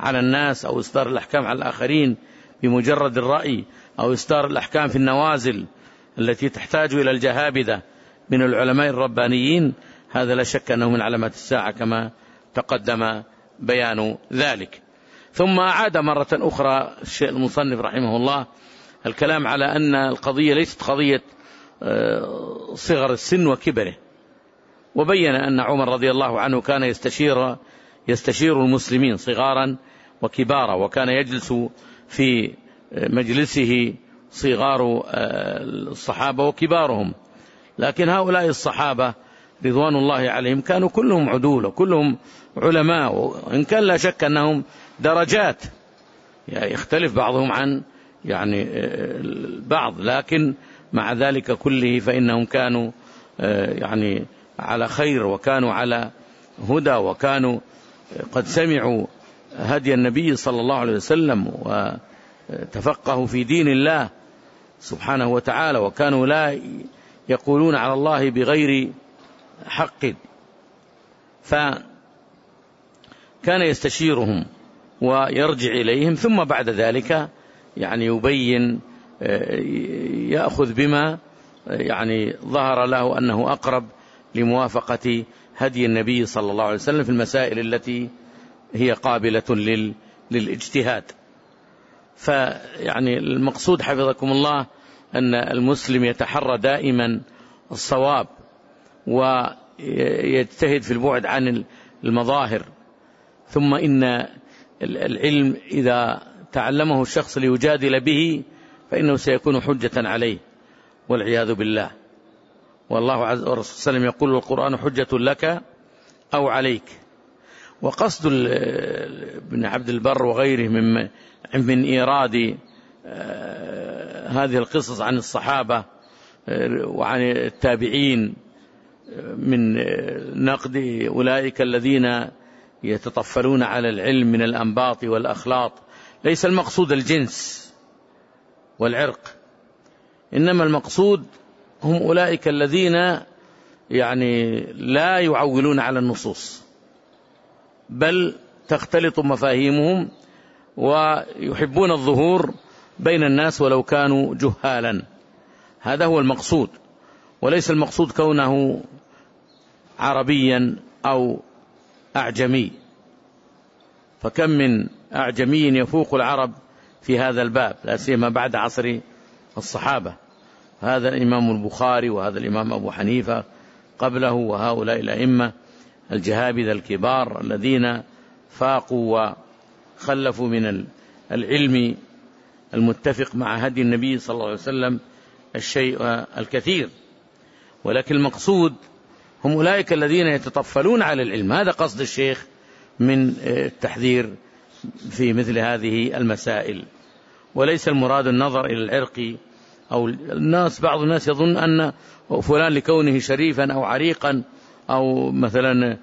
على الناس أو إصدار الأحكام على الآخرين بمجرد الرأي أو إصدار الأحكام في النوازل التي تحتاج إلى الجهابذة من العلماء الربانيين، هذا لا شك أنه من علامات الساعة كما تقدم بيان ذلك. ثم أعاد مرة أخرى الشيخ المصنف رحمه الله الكلام على أن القضية ليست قضية صغر السن وكبره، وبين أن عمر رضي الله عنه كان يستشير المسلمين صغارا وكبارا، وكان يجلس في مجلسه صغار الصحابة وكبارهم، لكن هؤلاء الصحابة رضوان الله عليهم كانوا كلهم عدول وكلهم علماء، وإن كان لا شك أنهم درجات يعني يختلف بعضهم عن يعني البعض، لكن مع ذلك كله فإنهم كانوا يعني على خير وكانوا على هدى، وكانوا قد سمعوا هدي النبي صلى الله عليه وسلم وتفقهوا في دين الله سبحانه وتعالى، وكانوا لا يقولون على الله بغير حق، فكان يستشيرهم ويرجع إليهم، ثم بعد ذلك يعني يبين يأخذ بما يعني ظهر له أنه أقرب لموافقة هدي النبي صلى الله عليه وسلم في المسائل التي هي قابلة للاجتهاد. فيعني المقصود حفظكم الله أن المسلم يتحرى دائما الصواب ويجتهد في البعد عن المظاهر، ثم إن العلم إذا تعلمه الشخص ليجادل به فإنه سيكون حجة عليه والعياذ بالله. والله عز وجل وسلم يقول القرآن حجة لك أو عليك. وقصد ابن عبد البر وغيره من إيراد هذه القصص عن الصحابة وعن التابعين من نقد أولئك الذين يتطفلون على العلم من الأنباط والأخلاط، ليس المقصود الجنس والعرق، إنما المقصود هم أولئك الذين يعني لا يعولون على النصوص، بل تختلط مفاهيمهم ويحبون الظهور بين الناس ولو كانوا جهالا. هذا هو المقصود، وليس المقصود كونه عربيا أو أعجمي، فكم من أعجمي يفوق العرب في هذا الباب، لا سيما بعد عصر الصحابة. هذا الإمام البخاري وهذا الإمام أبو حنيفة قبله، وهؤلاء الأئمة الجهابذة الكبار الذين فاقوا وخلفوا من العلم المتفق مع هدي النبي صلى الله عليه وسلم الشيء الكثير. ولكن المقصود هم أولئك الذين يتطفلون على العلم. هذا قصد الشيخ من التحذير في مثل هذه المسائل، وليس المراد النظر إلى العرق أو بعض الناس يظن أن فلان لكونه شريفا أو عريقا أو مثلا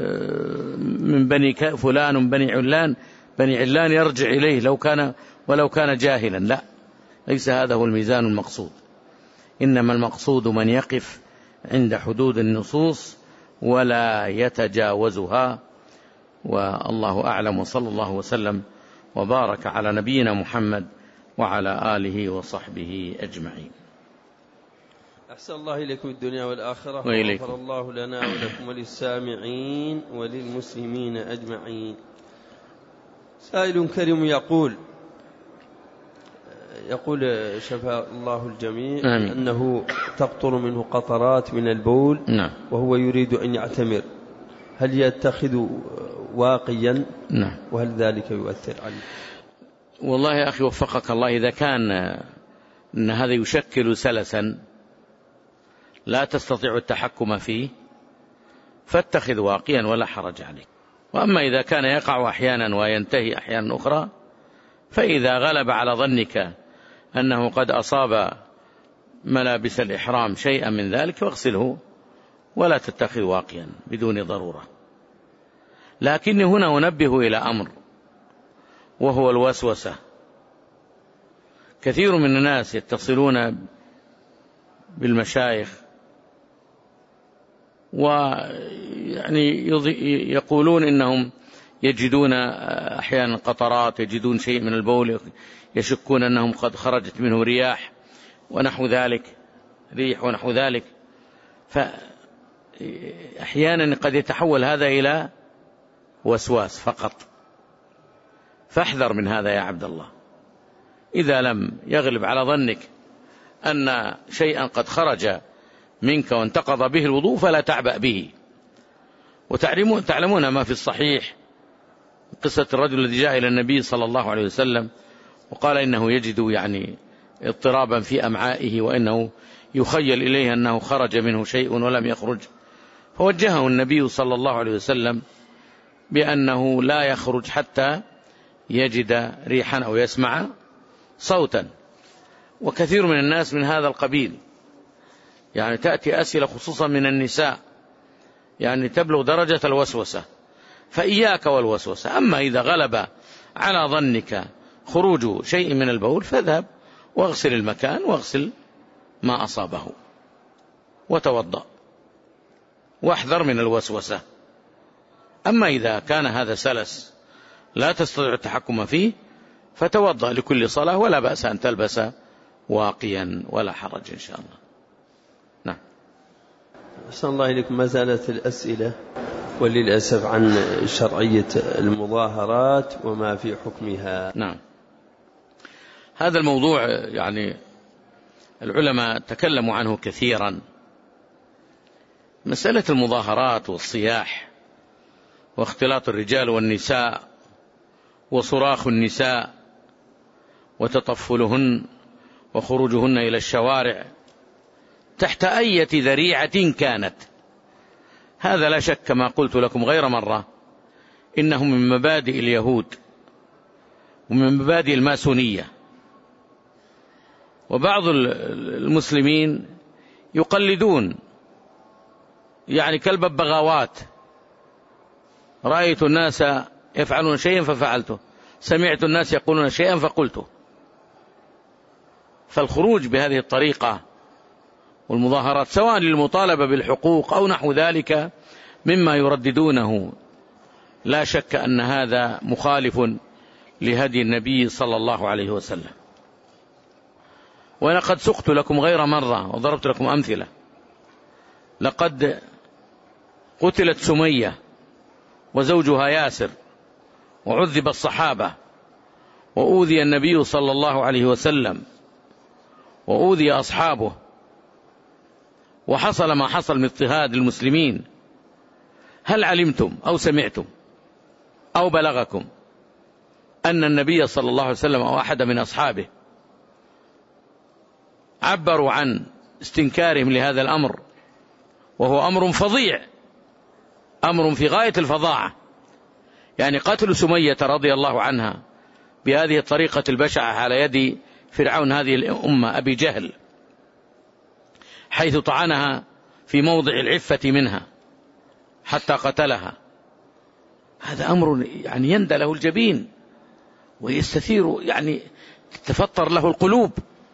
من بني فلان من بني علان يرجع إليه ولو كان جاهلا. لا، ليس هذا هو الميزان المقصود، إنما المقصود من يقف عند حدود النصوص ولا يتجاوزها. والله أعلم، وصلى الله وسلم وبارك على نبينا محمد وعلى آله وصحبه أجمعين. أحسن الله إليكم الدنيا والآخرة، وغفر الله لنا ولكم وللسامعين وللمسلمين أجمعين. سائل كريم يقول شفى الله الجميع آمين. أنه تقطر منه قطرات من البول نعم. وهو يريد أن يعتمر، هل يتخذ واقيا؟ نعم. وهل ذلك يؤثر عليه؟ والله يا أخي وفقك الله، إذا كان أن هذا يشكل سلسا لا تستطيع التحكم فيه فاتخذ واقيا ولا حرج عليك. وأما إذا كان يقع أحيانا وينتهي أحيانا أخرى، فإذا غلب على ظنك أنه قد أصاب ملابس الإحرام شيئا من ذلك فاغسله ولا تتخذ واقيا بدون ضرورة. لكني هنا أنبه إلى أمر، وهو الوسوسة. كثير من الناس يتصلون بالمشايخ ويعني يقولون إنهم يجدون أحيانا قطرات، يجدون شيء من البول يشكون أنهم قد خرجت منه رياح ونحو ذلك، ريح ونحو ذلك، فأحيانا قد يتحول هذا إلى وسواس فقط. فاحذر من هذا يا عبد الله. إذا لم يغلب على ظنك أن شيئا قد خرج منك وانتقض به الوضوء فلا تعبأ به. وتعلمون ما في الصحيح قصة الرجل الذي جاء إلى النبي صلى الله عليه وسلم وقال إنه يجد يعني اضطرابا في أمعائه، وإنه يخيل إليه أنه خرج منه شيء ولم يخرج، فوجهه النبي صلى الله عليه وسلم بأنه لا يخرج حتى يجد ريحا أو يسمع صوتا. وكثير من الناس من هذا القبيل، يعني تأتي أسئلة خصوصا من النساء يعني تبلغ درجة الوسوسة، فإياك والوسوسة. أما إذا غلب على ظنك خروج شيء من البول فاذهب واغسل المكان واغسل ما أصابه وتوضأ واحذر من الوسوسة. أما إذا كان هذا سلس لا تستطيع التحكم فيه فتوضأ لكل صلاة، ولا بأس أن تلبس واقيا ولا حرج إن شاء الله. نعم. أحسن الله إليكم. ما زالت الأسئلة وللأسف عن شرعية المظاهرات وما في حكمها. نعم. هذا الموضوع يعني العلماء تكلموا عنه كثيرا. مسألة المظاهرات والصياح واختلاط الرجال والنساء وصراخ النساء وتطفلهن وخروجهن إلى الشوارع تحت أي ذريعة كانت، هذا لا شك كما قلت لكم غير مرة إنه من مبادئ اليهود ومن مبادئ الماسونية. وبعض المسلمين يقلدون يعني كالببغاوات، رأيت الناس يفعلون شيئا ففعلته، سمعت الناس يقولون شيئا فقلته. فالخروج بهذه الطريقة والمظاهرات سواء للمطالبة بالحقوق أو نحو ذلك مما يرددونه لا شك أن هذا مخالف لهدي النبي صلى الله عليه وسلم. وأنا قد سقت لكم غير مرة وضربت لكم أمثلة. لقد قتلت سمية وزوجها ياسر وعذب الصحابة وأوذي النبي صلى الله عليه وسلم وأوذي أصحابه، وحصل ما حصل من اضطهاد المسلمين. هل علمتم أو سمعتم أو بلغكم أن النبي صلى الله عليه وسلم أو أحد من أصحابه عبروا عن استنكارهم لهذا الأمر، وهو أمر فظيع، أمر في غاية الفظاعة؟ يعني قتل سمية رضي الله عنها بهذه الطريقة البشعة على يد فرعون هذه الأمة أبي جهل، حيث طعنها في موضع العفة منها حتى قتلها. هذا أمر يعني يندى له الجبين ويستثير، يعني تتفطر له القلوب.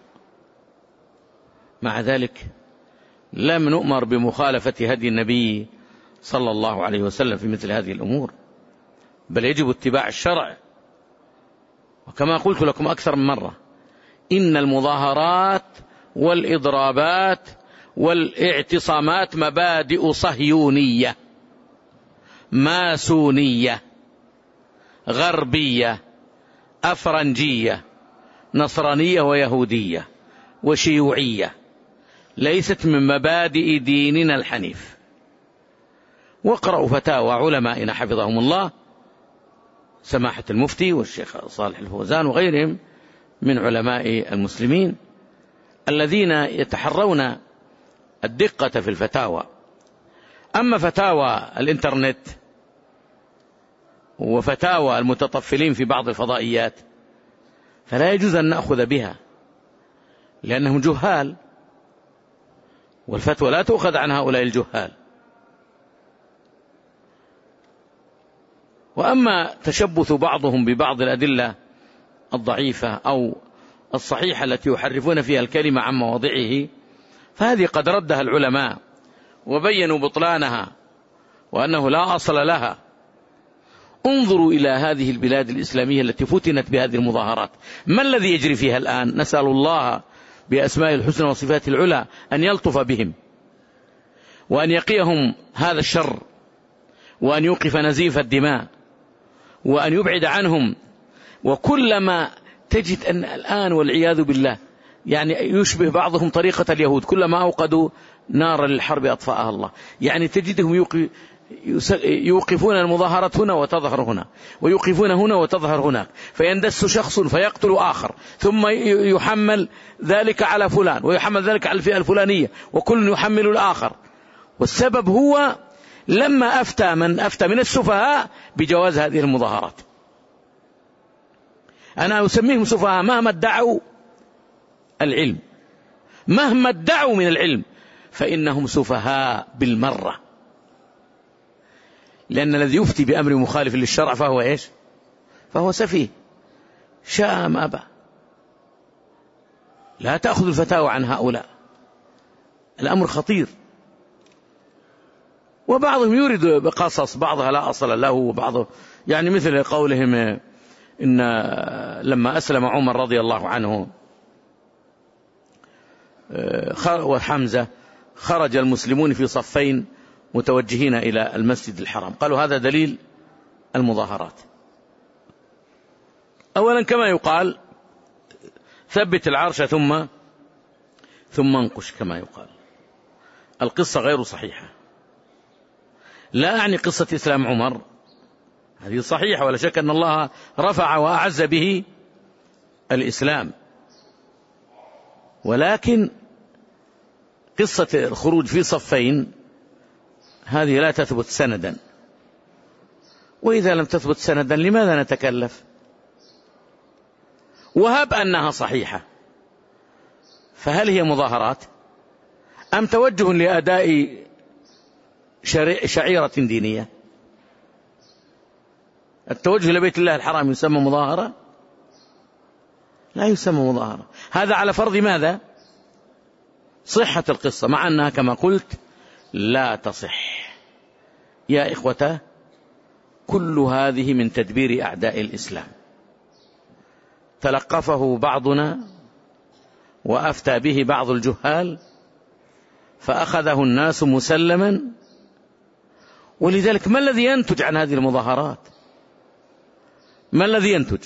مع ذلك لم نؤمر بمخالفة هدي النبي صلى الله عليه وسلم في مثل هذه الأمور، بل يجب اتباع الشرع. وكما قلت لكم أكثر من مرة إن المظاهرات والإضرابات والاعتصامات مبادئ صهيونية ماسونية غربية أفرنجية نصرانية ويهودية وشيوعية، ليست من مبادئ ديننا الحنيف. واقرأوا فتاوى علمائنا حفظهم الله، سماحة المفتي والشيخ صالح الفوزان وغيرهم من علماء المسلمين الذين يتحرون الدقة في الفتاوى. أما فتاوى الإنترنت وفتاوى المتطفلين في بعض الفضائيات فلا يجوز أن نأخذ بها، لأنهم جهال، والفتوى لا تؤخذ عن هؤلاء الجهال. وأما تشبث بعضهم ببعض الأدلة الضعيفة أو الصحيحة التي يحرفون فيها الكلمة عن مواضعه فهذه قد ردها العلماء وبينوا بطلانها وأنه لا أصل لها. انظروا إلى هذه البلاد الإسلامية التي فتنت بهذه المظاهرات، ما الذي يجري فيها الآن؟ نسأل الله بأسماء الحسنى وصفات العلى أن يلطف بهم وأن يقيهم هذا الشر وأن يوقف نزيف الدماء وأن يبعد عنهم. وكلما تجد أن الآن والعياذ بالله يعني يشبه بعضهم طريقة اليهود، كلما أوقدوا نارا للحرب أطفأها الله. يعني تجدهم يوقفون المظاهرات هنا وتظهر هنا، ويوقفون هنا وتظهر هناك، فيندس شخص فيقتل آخر، ثم يحمل ذلك على فلان ويحمل ذلك على الفئة الفلانية، وكل يحمل الآخر. والسبب هو لما أفتى من أفتى من السفهاء بجواز هذه المظاهرات. أنا أسميهم سفهاء مهما ادعوا العلم، مهما ادعوا من العلم فإنهم سفهاء بالمرة، لأن الذي يفتي بأمر مخالف للشرع فهو إيش؟ فهو سفيه شاء ما أبى. لا تأخذ الفتاوى عن هؤلاء، الأمر خطير. وبعضهم يريد بقصص بعضها لا أصل له، وبعضه يعني مثل قولهم إن لما أسلم عمر رضي الله عنه وحمزة خرج المسلمون في صفين متوجهين إلى المسجد الحرام، قالوا هذا دليل المظاهرات. أولا كما يقال ثبت العرش ثم انقش كما يقال. القصة غير صحيحة. لا أعني قصة إسلام عمر، هذه صحيحة ولا شك أن الله رفع وأعز به الإسلام، ولكن قصة الخروج في صفين هذه لا تثبت سندا، وإذا لم تثبت سندا لماذا نتكلف؟ وهب أنها صحيحة، فهل هي مظاهرات أم توجه لأداء شعيرة دينية؟ التوجه لبيت الله الحرام يسمى مظاهرة؟ لا يسمى مظاهرة. هذا على فرض ماذا؟ صحة القصة، مع أنها كما قلت لا تصح. يا إخوة، كل هذه من تدبير أعداء الإسلام، تلقفه بعضنا وأفتى به بعض الجهال فأخذه الناس مسلما. ولذلك ما الذي ينتج عن هذه المظاهرات؟ ما الذي ينتج؟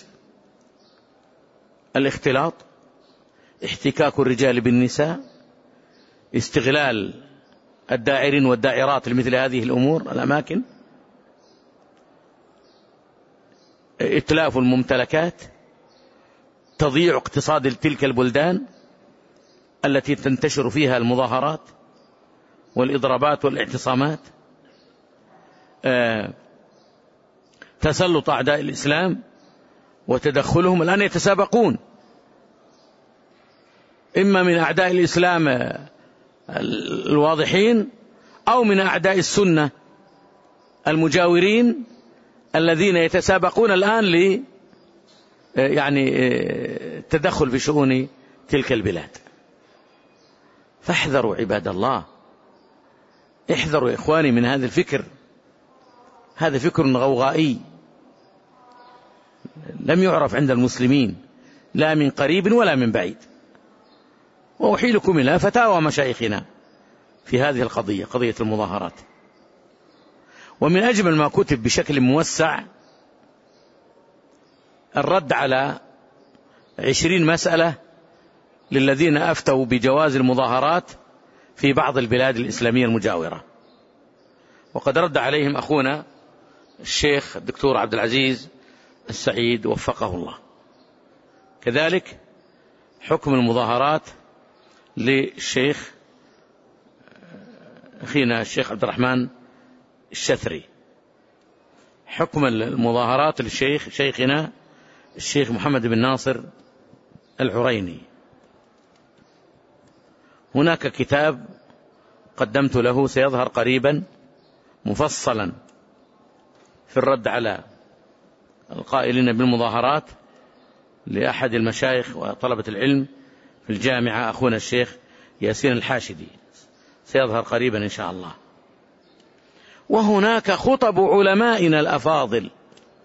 الاختلاط، احتكاك الرجال بالنساء، استغلال الدائرين والدائرات لمثل هذه الأمور الأماكن، إتلاف الممتلكات، تضييع اقتصاد تلك البلدان التي تنتشر فيها المظاهرات والإضرابات والاعتصامات، تسلط أعداء الإسلام وتدخلهم. الآن يتسابقون إما من أعداء الإسلام الواضحين أو من أعداء السنة المجاورين الذين يتسابقون الآن تدخل في شؤون تلك البلاد. فاحذروا عباد الله، احذروا يا إخواني من هذا الفكر. هذا فكر غوغائي لم يعرف عند المسلمين لا من قريب ولا من بعيد. وأحيلكم إلى فتاوى مشايخنا في هذه القضية، قضية المظاهرات. ومن أجمل ما كتب بشكل موسع الرد على 20 مسألة للذين أفتوا بجواز المظاهرات في بعض البلاد الإسلامية المجاورة، وقد رد عليهم أخونا الشيخ الدكتور عبد العزيز السعيد وفقه الله. كذلك حكم المظاهرات للشيخ أخينا الشيخ عبد الرحمن الشثري، حكم المظاهرات شيخنا الشيخ محمد بن ناصر العريني. هناك كتاب قدمت له سيظهر قريبا مفصلا في الرد على القائلين بالمظاهرات لأحد المشايخ وطلبة العلم في الجامعة أخونا الشيخ ياسين الحاشدي، سيظهر قريبا إن شاء الله. وهناك خطب علمائنا الأفاضل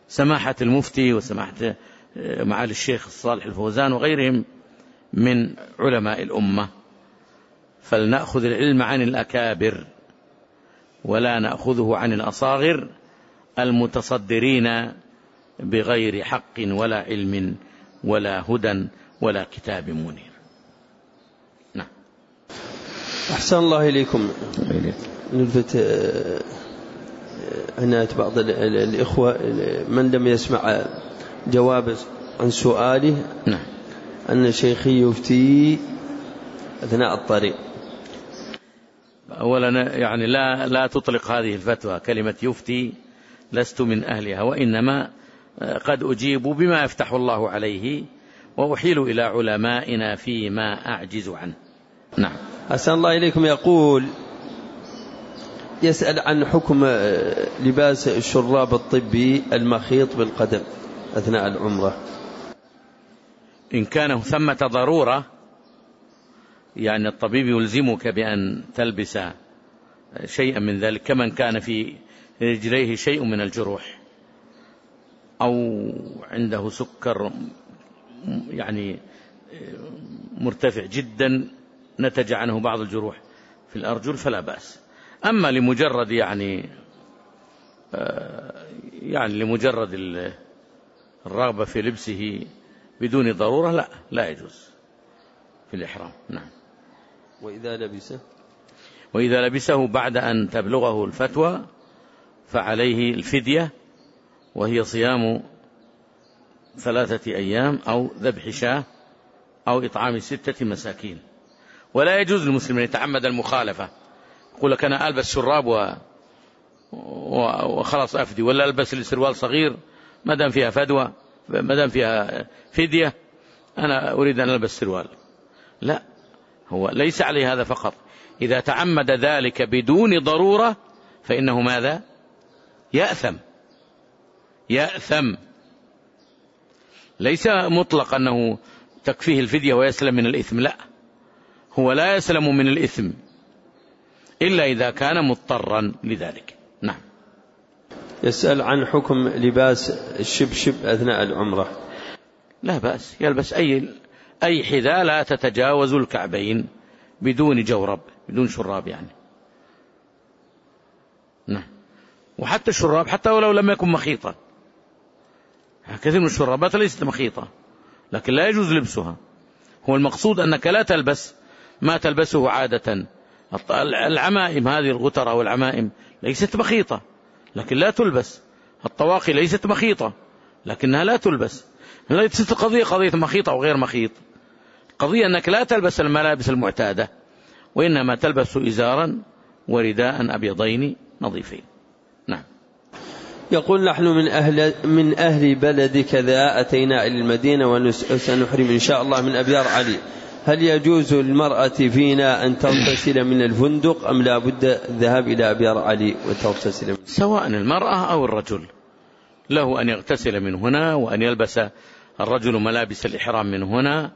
سماحة المفتي وسماحة معالي الشيخ الصالح الفوزان وغيرهم من علماء الأمة. فلنأخذ العلم عن الأكابر ولا نأخذه عن الأصاغر المتصدرين بغير حق ولا علم ولا هدى ولا كتاب منير. نعم. أحسن الله إليكم. نلفت عناية بعض الإخوة من لم يسمع جواب عن سؤاله. نعم. أن شيخي يفتي أثناء الطريق. أولا يعني لا تطلق هذه الفتوى كلمة يفتي، لست من أهلها، وإنما قد أجيب بما يفتح الله عليه وأحيل إلى علمائنا فيما أعجز عنه. نعم. أحسن الله إليكم. يقول يسأل عن حكم لباس الشراب الطبي المخيط بالقدم أثناء العمرة. إن كان ثمة ضرورة، يعني الطبيب يلزمك بأن تلبس شيئا من ذلك، كمن كان في رجليه شيء من الجروح أو عنده سكر يعني مرتفع جدا نتج عنه بعض الجروح في الأرجل فلا بأس. أما لمجرد يعني لمجرد الرغبة في لبسه بدون ضرورة لا يجوز في الإحرام. نعم. وإذا لبسه بعد أن تبلغه الفتوى فعليه الفدية، وهي صيام 3 أيام أو ذبح شاة أو إطعام 6 مساكين. ولا يجوز للمسلم أن يتعمد المخالفة، يقول لك أنا ألبس شراب وخلاص أفدي، ولا ألبس السروال صغير ما دام فيها فدوى، ما دام فيها فدية أنا أريد أن ألبس سروال. لا، هو ليس عليه هذا فقط، إذا تعمد ذلك بدون ضرورة فإنه ماذا؟ يأثم. ليس مطلق أنه تكفيه الفدية ويسلم من الإثم، لا، هو لا يسلم من الإثم إلا إذا كان مضطرا لذلك. نعم. يسأل عن حكم لباس الشبشب أثناء العمرة. لا بأس، يلبس أي حذاء لا تتجاوز الكعبين بدون جورب، بدون شراب يعني. نعم. وحتى الشراب حتى ولو لم يكن مخيطا، كثير من الشرابات ليست مخيطة لكن لا يجوز لبسها. هو المقصود أنك لا تلبس ما تلبسه عادة. العمائم هذه الغترة والعمائم ليست مخيطة لكن لا تلبس. الطواقي ليست مخيطة لكنها لا تلبس. ليست قضية مخيطة أو غير مخيط، قضية أنك لا تلبس الملابس المعتادة، وإنما تلبس إزارا ورداء أبيضين نظيفين. نعم. يقول نحن من أهل بلد كذا أتينا إلى المدينة وسنحرم إن شاء الله من أبيار علي، هل يجوز المرأة فينا أن تغتسل من الفندق أم لا بد الذهاب إلى أبيار علي وتغتسل منه؟ سواء المرأة أو الرجل له أن يغتسل من هنا، وأن يلبس الرجل ملابس الإحرام من هنا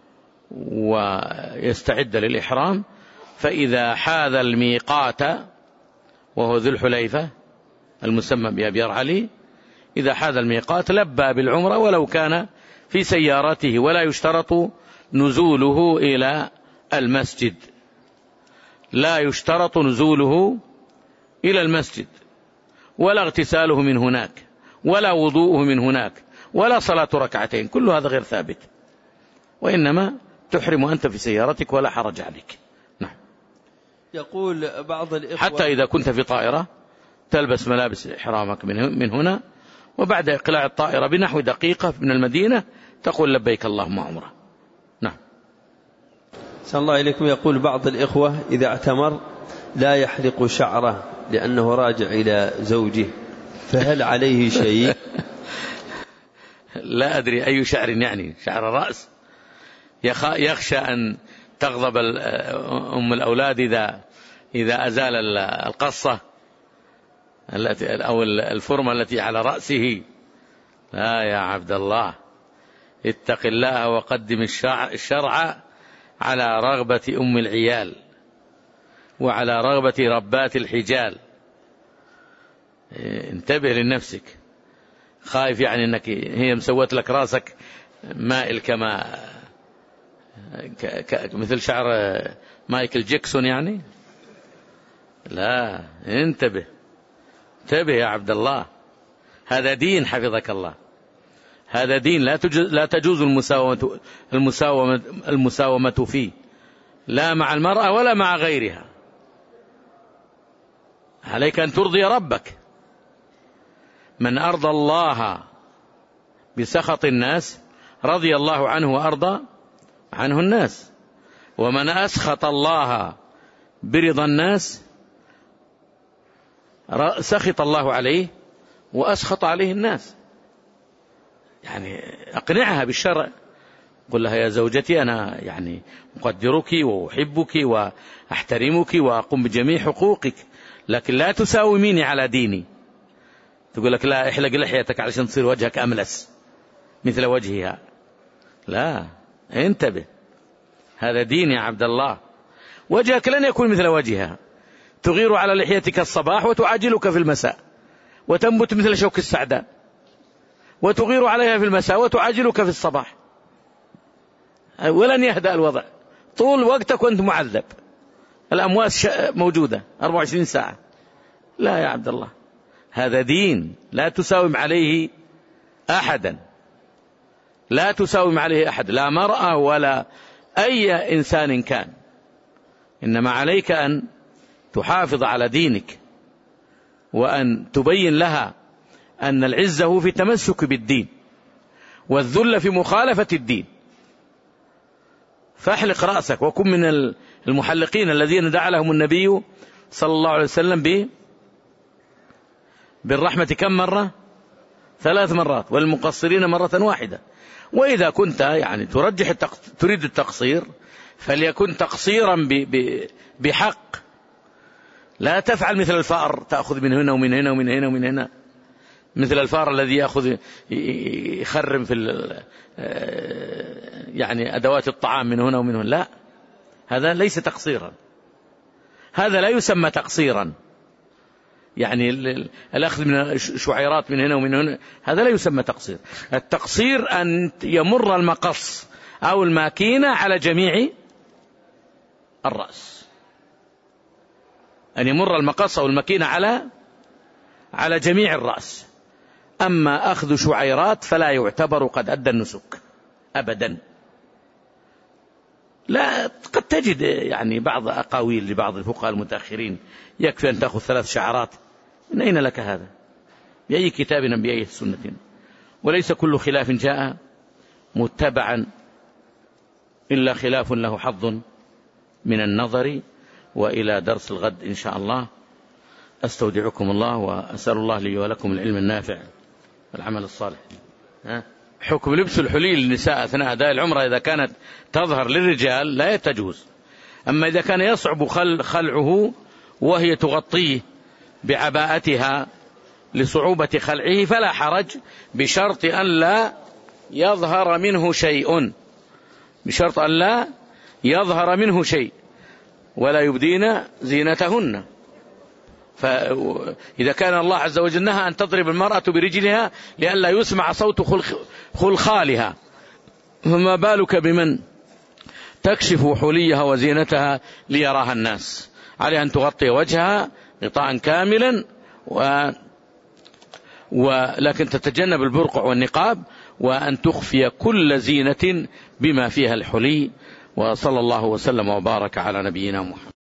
ويستعد للإحرام. فإذا حاذ الميقات وهو ذو الحليفة المسمى بأبيار علي، إذا حاذ الميقات لبى بالعمرة ولو كان في سيارته، ولا يشترط نزوله إلى المسجد، لا يشترط نزوله إلى المسجد ولا اغتساله من هناك ولا وضوءه من هناك ولا صلاة ركعتين، كل هذا غير ثابت، وإنما تحرم أنت في سيارتك ولا حرج عليك. نعم. يقول بعض الإخوة حتى إذا كنت في طائرة تلبس ملابس إحرامك من هنا، وبعد إقلاع الطائرة بنحو دقيقة من المدينة تقول لبيك اللهم عمره. نعم. صلى الله عليكم. يقول بعض الإخوة إذا اعتمر لا يحلق شعره لأنه راجع إلى زوجه، فهل عليه شيء؟ لا أدري أي شعر، يعني شعر الرأس، يخشى أن تغضب أم الأولاد إذا أزال القصة أو الفرمة التي على رأسه. لا يا عبد الله، اتق الله وقدم الشرع على رغبة أم العيال وعلى رغبة ربات الحجال. انتبه لنفسك، خايف يعني أنك هي مسوت لك راسك مائل كما مثل شعر مايكل جاكسون يعني. لا، انتبه يا عبد الله، هذا دين حفظك الله، هذا دين لا تجوز المساومة فيه، لا مع المرأة ولا مع غيرها. عليك أن ترضي ربك. من أرضى الله بسخط الناس رضي الله عنه وأرضى عنه الناس، ومن أسخط الله برضا الناس سخط الله عليه وأسخط عليه الناس. يعني أقنعها بالشرع، قل لها يا زوجتي أنا يعني أقدرك وأحبك وأحترمك وأقوم بجميع حقوقك، لكن لا تساوميني على ديني. تقول لك لا احلق لحيتك علشان تصير وجهك أملس مثل وجهها. لا، انتبه، هذا دين يا عبد الله. وجهك لن يكون مثل وجهها. تغير على لحيتك الصباح وتعاجلك في المساء، وتنبت مثل شوك السعداء، وتغير عليها في المساء وتعاجلك في الصباح، ولن يهدأ الوضع طول وقتك وأنت معذب. الأمواس موجودة 24 ساعة. لا يا عبد الله، هذا دين لا تساوم عليه أحدا، لا تساوم عليه أحد، لا مرأة ولا أي إنسان كان. إنما عليك أن تحافظ على دينك، وأن تبين لها أن العزة في تمسك بالدين، والذل في مخالفة الدين. فاحلق رأسك، وكن من المحلقين الذين دعا لهم النبي صلى الله عليه وسلم بالرحمة كم مرة؟ 3 مرات، والمقصرين مرة واحدة. وإذا كنت يعني تريد التقصير فليكن تقصيرا بحق، لا تفعل مثل الفأر تأخذ من هنا ومن هنا ومن هنا ومن هنا، مثل الفأر الذي يخرم في يعني أدوات الطعام من هنا ومن هنا. لا، هذا ليس تقصيرا، هذا لا يسمى تقصيرا. يعني الأخذ من الشعيرات من هنا ومن هنا هذا لا يسمى تقصير. التقصير أن يمر المقص أو الماكينة على جميع الرأس، أن يمر المقص أو الماكينة على جميع الرأس. أما أخذ شعيرات فلا يعتبر قد أدى النسك أبدا. لا، قد تجد يعني بعض أقاويل لبعض الفقهاء المتأخرين يكفي أن تأخذ 3 شعرات. من أين لك هذا؟ بأي كتاب أم بأي سنة؟ وليس كل خلاف جاء متبعا إلا خلاف له حظ من النظر. وإلى درس الغد إن شاء الله. أستودعكم الله، وأسأل الله لي ولكم العلم النافع والعمل الصالح. حكم لبس الحلي للنساء أثناء أداء العمرة إذا كانت تظهر للرجال لا تجوز. أما إذا كان يصعب خلعه وهي تغطيه بعباءتها لصعوبة خلعه فلا حرج، بشرط أن لا يظهر منه شيء، بشرط أن لا يظهر منه شيء، ولا يبدين زينتهن. فإذا كان الله عز وجل نهى أن تضرب المرأة برجلها لئلا يسمع صوت خلخالها، فما بالك بمن تكشف حليها وزينتها ليراها الناس؟ عليها أن تغطي وجهها غطاء كاملا، ولكن تتجنب البرقع والنقاب، وأن تخفي كل زينة بما فيها الحلي. وصلى الله وسلم وبارك على نبينا محمد.